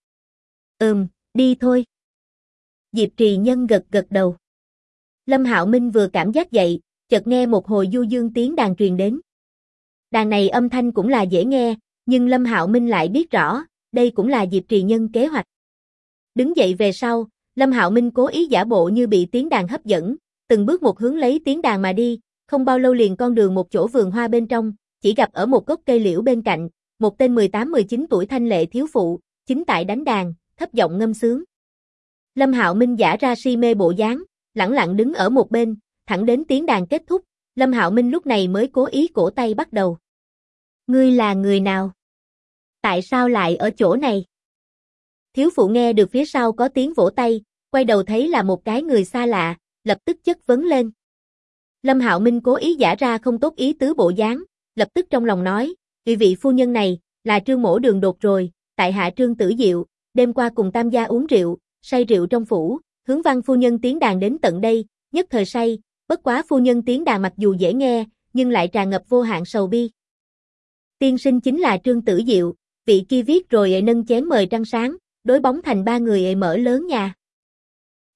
Đi thôi. Diệp Trì Nhân gật gật đầu. Lâm Hạo Minh vừa cảm giác dậy, chợt nghe một hồi du dương tiếng đàn truyền đến. Đàn này âm thanh cũng là dễ nghe, nhưng Lâm Hạo Minh lại biết rõ, đây cũng là Diệp Trì Nhân kế hoạch. Đứng dậy về sau, Lâm Hạo Minh cố ý giả bộ như bị tiếng đàn hấp dẫn, từng bước một hướng lấy tiếng đàn mà đi, không bao lâu liền con đường một chỗ vườn hoa bên trong, chỉ gặp ở một gốc cây liễu bên cạnh, một tên 18-19 tuổi thanh lệ thiếu phụ, chính tại đánh đàn, thấp giọng ngâm sướng. Lâm Hạo Minh giả ra si mê bộ dáng, lẳng lặng đứng ở một bên, thẳng đến tiếng đàn kết thúc, Lâm Hạo Minh lúc này mới cố ý cổ tay bắt đầu. Ngươi là người nào? Tại sao lại ở chỗ này? Thiếu phụ nghe được phía sau có tiếng vỗ tay, quay đầu thấy là một cái người xa lạ, lập tức chất vấn lên. Lâm Hạo Minh cố ý giả ra không tốt ý tứ bộ dáng, lập tức trong lòng nói, vị phu nhân này, là Trương mổ đường đột rồi, tại hạ Trương Tử Diệu, đêm qua cùng Tam gia uống rượu, say rượu trong phủ, hướng Văn phu nhân tiếng đàn đến tận đây, nhất thời say, bất quá phu nhân tiếng đàn mặc dù dễ nghe, nhưng lại tràn ngập vô hạn sầu bi. Tiên sinh chính là Trương Tử Diệu, vị kia viết rồi nâng chén mời trăng sáng, đối bóng thành 3 người mở lớn nhà.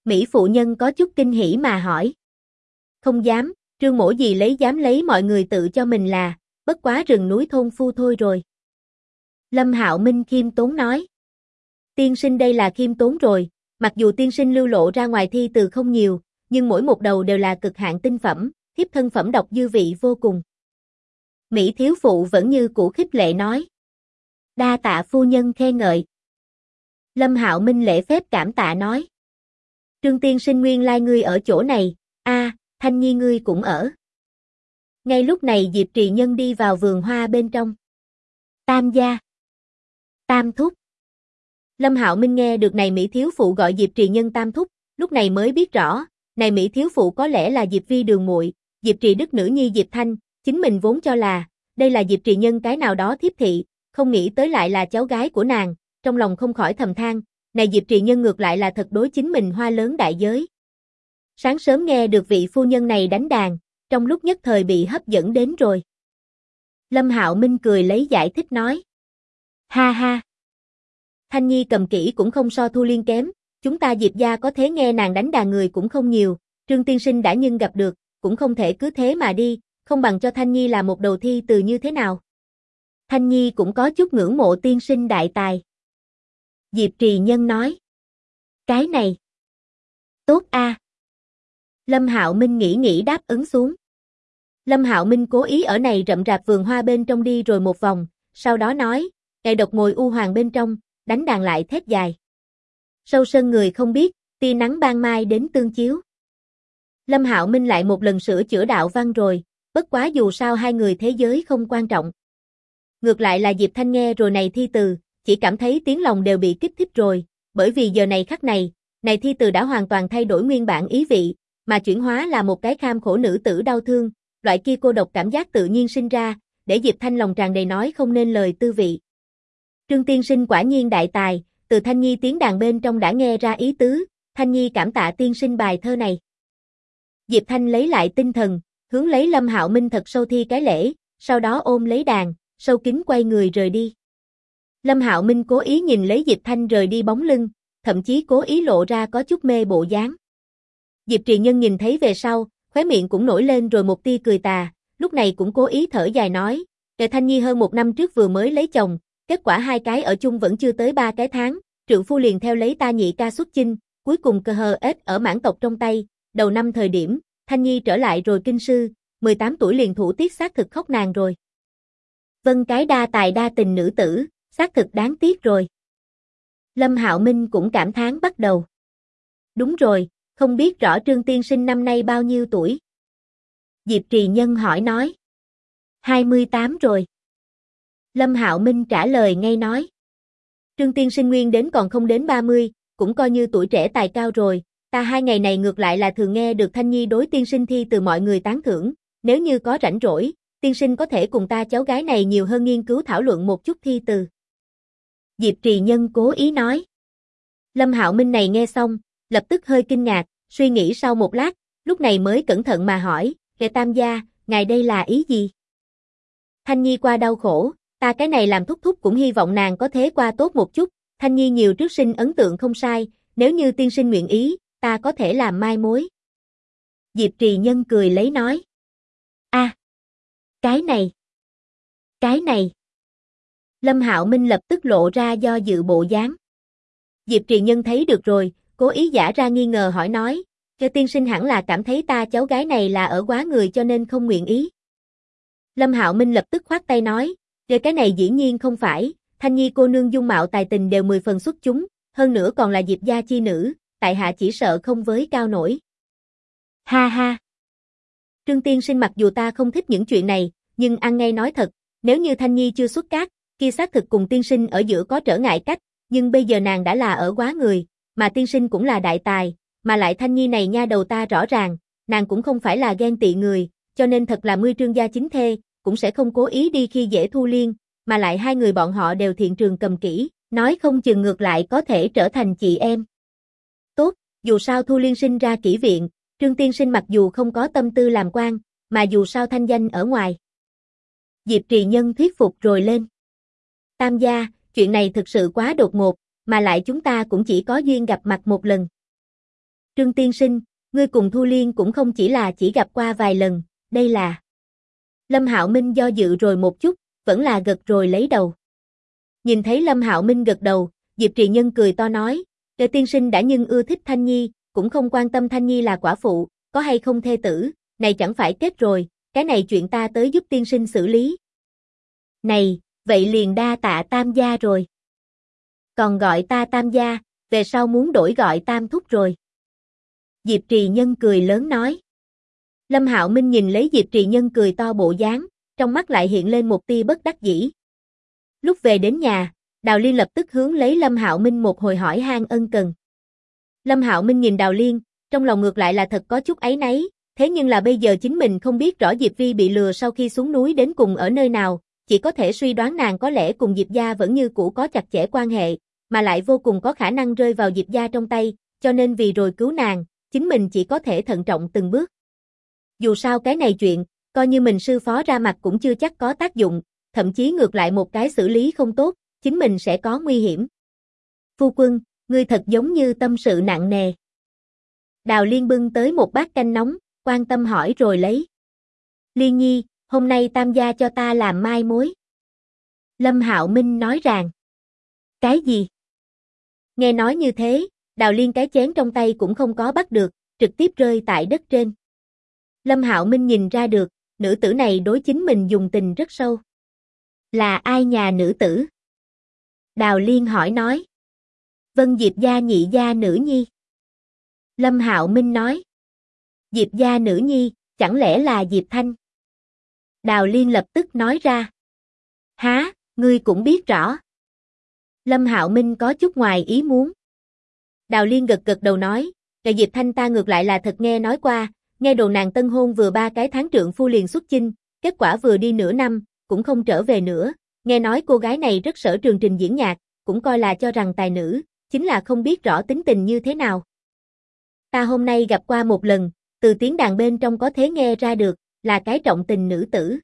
Mỹ phụ nhân có chút kinh hỉ mà hỏi. Không dám, Trương mỗ gì dám lấy mọi người tự cho mình là, bất quá rừng núi thôn phu thôi rồi. Lâm Hạo Minh khiêm tốn nói. Tiên sinh đây là khiêm tốn rồi, mặc dù tiên sinh lưu lộ ra ngoài thi từ không nhiều, nhưng mỗi một đầu đều là cực hạn tinh phẩm, thiếp thân phẩm độc dư vị vô cùng. Mỹ thiếu phụ vẫn như cũ khích lệ nói. Đa tạ phu nhân khen ngợi. Lâm Hạo Minh lễ phép cảm tạ nói. Trương tiên sinh nguyên lai ngươi ở chỗ này, Thanh Nhi ngươi cũng ở. Ngay lúc này Diệp Trì Nhân đi vào vườn hoa bên trong. Tam gia. Tam thúc. Lâm Hạo Minh nghe được này Mỹ thiếu phụ gọi Diệp Trì Nhân tam thúc, lúc này mới biết rõ, này Mỹ thiếu phụ có lẽ là Diệp Vi đường muội, Diệp Trì Đức nữ nhi Diệp Thanh, chính mình vốn cho là đây là Diệp Trì Nhân cái nào đó thiếp thị, không nghĩ tới lại là cháu gái của nàng, trong lòng không khỏi thầm than, này Diệp Trì Nhân ngược lại là thật đối chính mình hoa lớn đại giới. Sáng sớm nghe được vị phu nhân này đánh đàn, trong lúc nhất thời bị hấp dẫn đến rồi. Lâm Hạo Minh cười lấy giải thích nói. Ha ha. Thanh Nhi cầm kỹ cũng không so Thu Liên kém, chúng ta Diệp gia có thế nghe nàng đánh đàn người cũng không nhiều, Trương tiên sinh đã nhưng gặp được, cũng không thể cứ thế mà đi, không bằng cho Thanh Nhi là một đầu thi từ như thế nào. Thanh Nhi cũng có chút ngưỡng mộ tiên sinh đại tài. Diệp Trì Nhân nói. Cái này. Tốt a. Lâm Hạo Minh nghĩ đáp ứng xuống. Lâm Hạo Minh cố ý ở này rậm rạp vườn hoa bên trong đi rồi một vòng, sau đó nói, ngài độc ngồi u hoàng bên trong, đánh đàn lại thét dài. Sâu sân người không biết, tia nắng ban mai đến tương chiếu. Lâm Hạo Minh lại một lần sửa chữa đạo văn rồi, bất quá dù sao hai người thế giới không quan trọng. Ngược lại là Diệp Thanh nghe rồi này thi từ, chỉ cảm thấy tiếng lòng đều bị kích thích rồi, bởi vì giờ này khắc này thi từ đã hoàn toàn thay đổi nguyên bản ý vị, mà chuyển hóa là một cái kham khổ nữ tử đau thương, loại kia cô độc cảm giác tự nhiên sinh ra, để Diệp Thanh lòng tràn đầy nói không nên lời tư vị. Trương tiên sinh quả nhiên đại tài, từ Thanh Nhi tiếng đàn bên trong đã nghe ra ý tứ, Thanh Nhi cảm tạ tiên sinh bài thơ này. Diệp Thanh lấy lại tinh thần, hướng lấy Lâm Hạo Minh thật sâu thi cái lễ, sau đó ôm lấy đàn, sâu kín quay người rời đi. Lâm Hạo Minh cố ý nhìn lấy Diệp Thanh rời đi bóng lưng, thậm chí cố ý lộ ra có chút mê bộ dáng. Diệp Trì Nhân nhìn thấy về sau, khóe miệng cũng nổi lên rồi một tia cười tà, lúc này cũng cố ý thở dài nói, Kệ Thanh Nhi hơn 1 năm trước vừa mới lấy chồng, kết quả 2 cái ở chung vẫn chưa tới 3 cái tháng, trượng phu liền theo lấy ta nhị ca xuất chinh, cuối cùng cơ hờ ếch ở mãn tộc trong tay, đầu năm thời điểm, Thanh Nhi trở lại rồi kinh sư, 18 tuổi liền thủ tiết xác thực khóc nàng rồi. Vân cái đa tài đa tình nữ tử, xác thực đáng tiếc rồi. Lâm Hạo Minh cũng cảm thán bắt đầu. Đúng rồi, không biết rõ Trương tiên sinh năm nay bao nhiêu tuổi? Diệp Trì Nhân hỏi nói. 28 rồi. Lâm Hạo Minh trả lời ngay nói. Trương tiên sinh nguyên đến còn không đến 30, cũng coi như tuổi trẻ tài cao rồi, ta 2 ngày này ngược lại là thường nghe được Thanh Nhi đối tiên sinh thi từ mọi người tán thưởng, nếu như có rảnh rỗi, tiên sinh có thể cùng ta cháu gái này nhiều hơn nghiên cứu thảo luận một chút thi từ. Diệp Trì Nhân cố ý nói. Lâm Hạo Minh này nghe xong, lập tức hơi kinh ngạc, suy nghĩ sau một lát, lúc này mới cẩn thận mà hỏi, Kệ tam gia, ngài đây là ý gì? Thanh Nhi qua đau khổ, ta cái này làm thúc thúc cũng hy vọng nàng có thế qua tốt một chút, Thanh Nhi nhiều trước sinh ấn tượng không sai, nếu như tiên sinh nguyện ý, ta có thể làm mai mối. Diệp Trì Nhân cười lấy nói. Cái này. Lâm Hạo Minh lập tức lộ ra do dự bộ dáng. Diệp Trì Nhân thấy được rồi, cố ý giả ra nghi ngờ hỏi nói, Kệ tiên sinh hẳn là cảm thấy ta cháu gái này là ở quá người cho nên không nguyện ý. Lâm Hạo Minh lập tức khoát tay nói, Kệ cái này dĩ nhiên không phải, Thanh Nhi cô nương dung mạo tài tình đều 10 phần xuất chúng, hơn nữa còn là Diệp gia chi nữ, tại hạ chỉ sợ không với cao nổi. Ha ha. Trương tiên sinh mặc dù ta không thích những chuyện này, nhưng ăn ngay nói thật, nếu như Thanh Nhi chưa xuất cát, kia xác thực cùng tiên sinh ở giữa có trở ngại cách, nhưng bây giờ nàng đã là ở quá người, mà tiên sinh cũng là đại tài, mà lại Thanh Nhi này nha đầu ta rõ ràng, nàng cũng không phải là ghen tị người, cho nên thật là 10 Trương gia chính thê, cũng sẽ không cố ý đi khi dễ Thu Liên, mà lại 2 người bọn họ đều thiện trường cầm kỹ, nói không chừng ngược lại có thể trở thành chị em. Tốt, dù sao Thu Liên sinh ra kỹ viện, Trương tiên sinh mặc dù không có tâm tư làm quan, mà dù sao thanh danh ở ngoài. Diệp Trì Nhân thuyết phục rồi lên. Tam gia, chuyện này thực sự quá đột ngột, mà lại chúng ta cũng chỉ có duyên gặp mặt một lần. Trương tiên sinh, ngươi cùng Thu Liên cũng không chỉ gặp qua vài lần, đây là... Lâm Hạo Minh do dự rồi một chút, vẫn là gật rồi lấy đầu. Nhìn thấy Lâm Hạo Minh gật đầu, Diệp Trì Nhân cười to nói, Trương tiên sinh đã nhưng ưa thích Thanh Nhi, cũng không quan tâm Thanh Nhi là quả phụ, có hay không thê tử, này chẳng phải kết rồi, cái này chuyện ta tới giúp tiên sinh xử lý. Này, vậy liền đa tạ Tam gia rồi. Còn gọi ta Tam gia, về sau muốn đổi gọi Tam thúc rồi. Diệp Trì Nhân cười lớn nói. Lâm Hạo Minh nhìn lấy Diệp Trì Nhân cười to bộ dáng, trong mắt lại hiện lên một tia bất đắc dĩ. Lúc về đến nhà, Đào Liên lập tức hướng lấy Lâm Hạo Minh một hồi hỏi han ân cần. Lâm Hạo Minh nhìn Đào Liên, trong lòng ngược lại là thật có chút áy náy, thế nhưng là bây giờ chính mình không biết rõ Diệp Vi bị lừa sau khi xuống núi đến cùng ở nơi nào, chỉ có thể suy đoán nàng có lẽ cùng Diệp gia vẫn như cũ có chặt chẽ quan hệ, mà lại vô cùng có khả năng rơi vào Diệp gia trong tay, cho nên vì rồi cứu nàng, chính mình chỉ có thể thận trọng từng bước. Dù sao cái này chuyện, coi như mình sư phó ra mặt cũng chưa chắc có tác dụng, thậm chí ngược lại một cái xử lý không tốt, chính mình sẽ có nguy hiểm. Phu quân, ngươi thật giống như tâm sự nặng nề. Đào Liên bưng tới một bát canh nóng, quan tâm hỏi rồi lấy. Liên Nhi, hôm nay Tam gia cho ta làm mai mối. Lâm Hạo Minh nói rằng. Cái gì? Nghe nói như thế, Đào Liên cái chén trong tay cũng không có bắt được, trực tiếp rơi tại đất trên. Lâm Hạo Minh nhìn ra được, nữ tử này đối chính mình dùng tình rất sâu. Là ai nhà nữ tử? Đào Liên hỏi nói. Vân Diệp gia nhị gia nữ nhi. Lâm Hạo Minh nói. Diệp gia nữ nhi, chẳng lẽ là Diệp Thanh? Đào Liên lập tức nói ra. Há, ngươi cũng biết rõ. Lâm Hạo Minh có chút ngoài ý muốn. Đào Liên gật gật đầu nói, cái Diệp Thanh ta ngược lại là thật nghe nói qua, nghe đồn nàng tân hôn vừa 3 cái tháng trượng phu liền xuất chinh, kết quả vừa đi nửa năm, cũng không trở về nữa, nghe nói cô gái này rất sở trường trình diễn nhạc, cũng coi là cho rằng tài nữ, chính là không biết rõ tính tình như thế nào. Ta hôm nay gặp qua một lần, từ tiếng đàn bên trong có thể nghe ra được, là cái trọng tình nữ tử.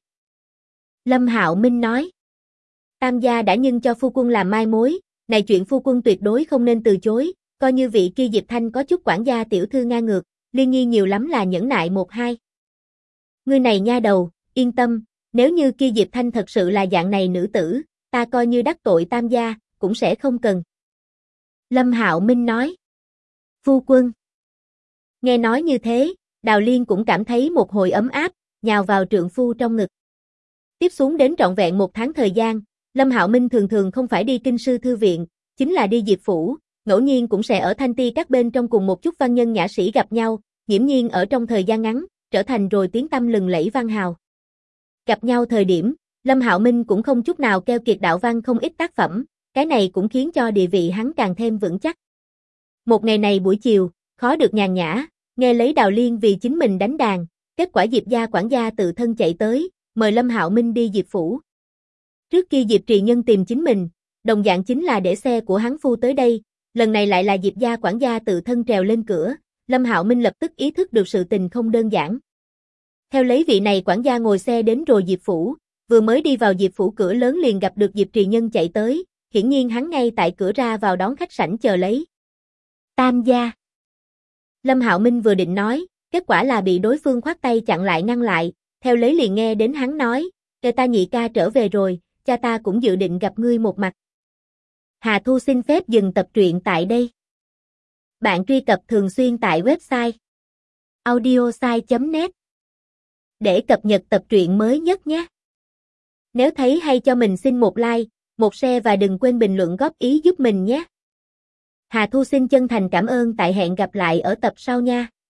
Lâm Hạo Minh nói, Tam gia đã nhưng cho phu quân làm mai mối, này chuyện phu quân tuyệt đối không nên từ chối, coi như vị kia Diệp Thanh có chút quản gia tiểu thư ngang ngược, Liên Nhi nhiều lắm là nhẫn nại 1-2. Ngươi này nha đầu, yên tâm, nếu như kia Diệp Thanh thật sự là dạng này nữ tử, ta coi như đắc tội Tam gia, cũng sẽ không cần. Lâm Hạo Minh nói, phu quân. Nghe nói như thế, Đào Liên cũng cảm thấy một hồi ấm áp, nhào vào trượng phu trong ngực. Tiếp xuống đến trọn vẹn 1 tháng thời gian, Lâm Hạo Minh thường thường không phải đi kinh sư thư viện, chính là đi Diệp phủ, ngẫu nhiên cũng sẽ ở Thanh Ti các bên trong cùng một chút văn nhân nhã sĩ gặp nhau, nghiễm nhiên ở trong thời gian ngắn, trở thành rồi tiếng tăm lừng lẫy văn hào. Gặp nhau thời điểm, Lâm Hạo Minh cũng không chút nào keo kiệt đạo văn không ít tác phẩm, cái này cũng khiến cho địa vị hắn càng thêm vững chắc. Một ngày này buổi chiều, khó được nhàn nhã, nghe lấy Đào Liên vì chính mình đánh đàn, kết quả Diệp gia quản gia tự thân chạy tới, mời Lâm Hạo Minh đi Diệp phủ. Trước kia Diệp Trì Nhân tìm chính mình, đồng dạng chính là để xe của hắn phu tới đây, lần này lại là Diệp gia quản gia tự thân trèo lên cửa, Lâm Hạo Minh lập tức ý thức được sự tình không đơn giản. Theo lấy vị này quản gia ngồi xe đến rồi Diệp phủ, vừa mới đi vào Diệp phủ cửa lớn liền gặp được Diệp Trì Nhân chạy tới, hiển nhiên hắn ngay tại cửa ra vào đón khách sảnh chờ lấy. Tam gia. Lâm Hạo Minh vừa định nói, kết quả là bị đối phương khoát tay chặn lại ngăn lại, theo lấy liền nghe đến hắn nói, ta nhị ca trở về rồi, cha ta cũng dự định gặp ngươi một mặt. Hà Thu xin phép dừng tập truyện tại đây. Bạn truy cập thường xuyên tại website audiosai.net để cập nhật tập truyện mới nhất nhé. Nếu thấy hay cho mình xin một like, một share và đừng quên bình luận góp ý giúp mình nhé. Hà Thu xin chân thành cảm ơn, tại hẹn gặp lại ở tập sau nha.